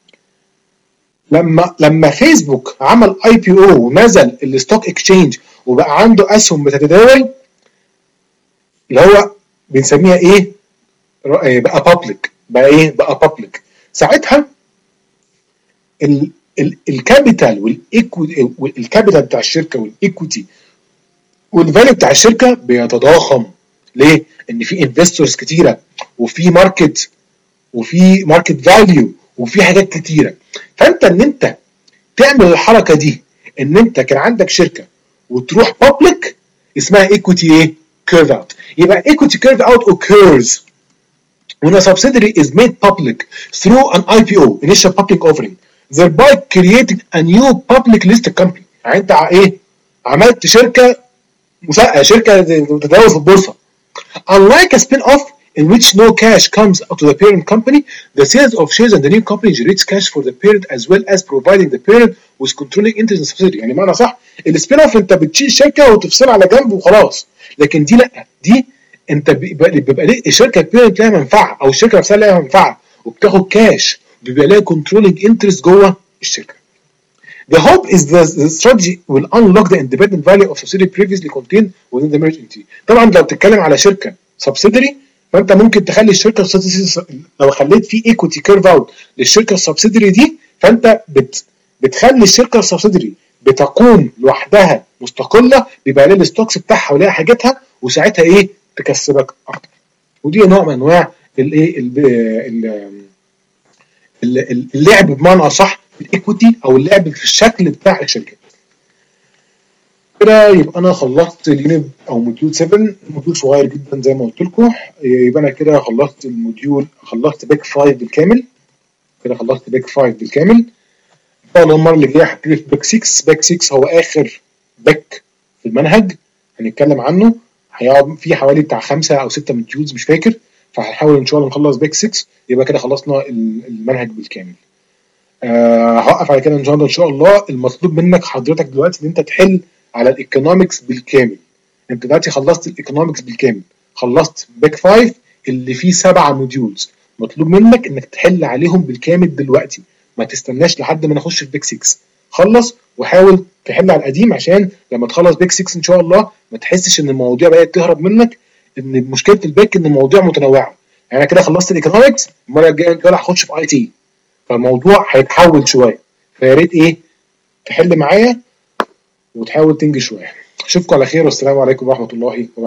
لما لما فيسبوك عمل اي بي او ونزل الستوك اكسشينج وبقى عنده اسهم بتتداول اللي هو بنسميها ايه بقى بابليك، بقى ايه بقى بابليك، ساعتها ال ال الكابيتال والايكويتي الكابيتال بتاع الشركه والايكويتي والفاليو بتاع الشركه بيتضخم. ليه؟ ان في انفستورز كتيره وفي ماركت وفي ماركت فاليو وفي حاجات كتيره. فانت ان انت تعمل الحركه دي ان انت كان عندك شركه وتروح بابليك اسمها ايكويتي ايه كيرف اوت. يبقى equity curve out occurs when a subsidiary is made public through an I P O, initial public offering, thereby creating a new public listed company. يعني انت ايه عملت شركه مسابقه، شركه تتداول في البورصه. Unlike a spin-off in which no cash comes to the parent company, the sales of shares in the new company generates cash for the parent as well as providing the parent with controlling interest in the subsidiary. يعني معنى صح السبين اوف انت بتشيل شركه وتفصلها على جنب وخلاص، لكن دي لا، دي انت بيبقى, بيبقى ليه الشركه البيرنت لها منفعه او الشركه نفسها لها منفعه وبتاخد كاش بيبقى لها كنترولينج انترست جوه الشركه. The hope is that the strategy will unlock the independent value of subsidiary previously contained within the merged entity. طبعا لو بتتكلم على شركه subsidiary فانت ممكن تخلي الشركه لو خليت في equity curve out للشركه السبسيدري دي فانت بت بتخلي الشركه السبسيدري بتقوم لوحدها مستقله، بيبقى لها الستوكس بتاعها ولها حاجاتها وساعتها ايه تكسبك اكتر. ودي نوع من انواع الايه اللعب بمعنى اصح في الايكويتي او اللعب في الشكل بتاع الشركه. كده يبقى انا خلصت اليونت او موديول سبعة، موديول صغير جدا زي ما قلت لكم. يبقى انا كده خلصت الموديول، خلصت باك خمسة بالكامل. كده خلصت باك خمسة بالكامل. ان شاء الله المره اللي جايه هبتدي في باك ستة. باك ستة هو اخر باك في المنهج هنتكلم عنه، هيقعد فيه حوالي بتاع خمسة او ستة موديولز مش فاكر، فهنحاول ان شاء الله نخلص باك ستة. يبقى كده خلصنا المنهج بالكامل. أه هوقف على كده ان شاء الله. ان شاء الله المطلوب منك حضرتك دلوقتي ان انت تحل على الايكونومكس بالكامل. انت دلوقتي خلصت الايكونومكس بالكامل، خلصت باك خمسة اللي فيه سبعة موديولز، مطلوب منك انك تحل عليهم بالكامل دلوقتي، ما تستناش لحد ما نخش في باك ستة. خلص وحاول تحل على القديم عشان لما تخلص باك ستة ان شاء الله ما تحسش ان المواضيع بقت تهرب منك، ان مشكله الباك ان المواضيع متنوعه. يعني انا كده خلصت الايكونومكس، المره الجايه ان شاء الله هخش في اي تي، فالموضوع هيتحول شويه، فيا ريت ايه تحل معايا وتحاول تنجز شويه. اشوفكم على خير والسلام عليكم ورحمه الله وبركاته.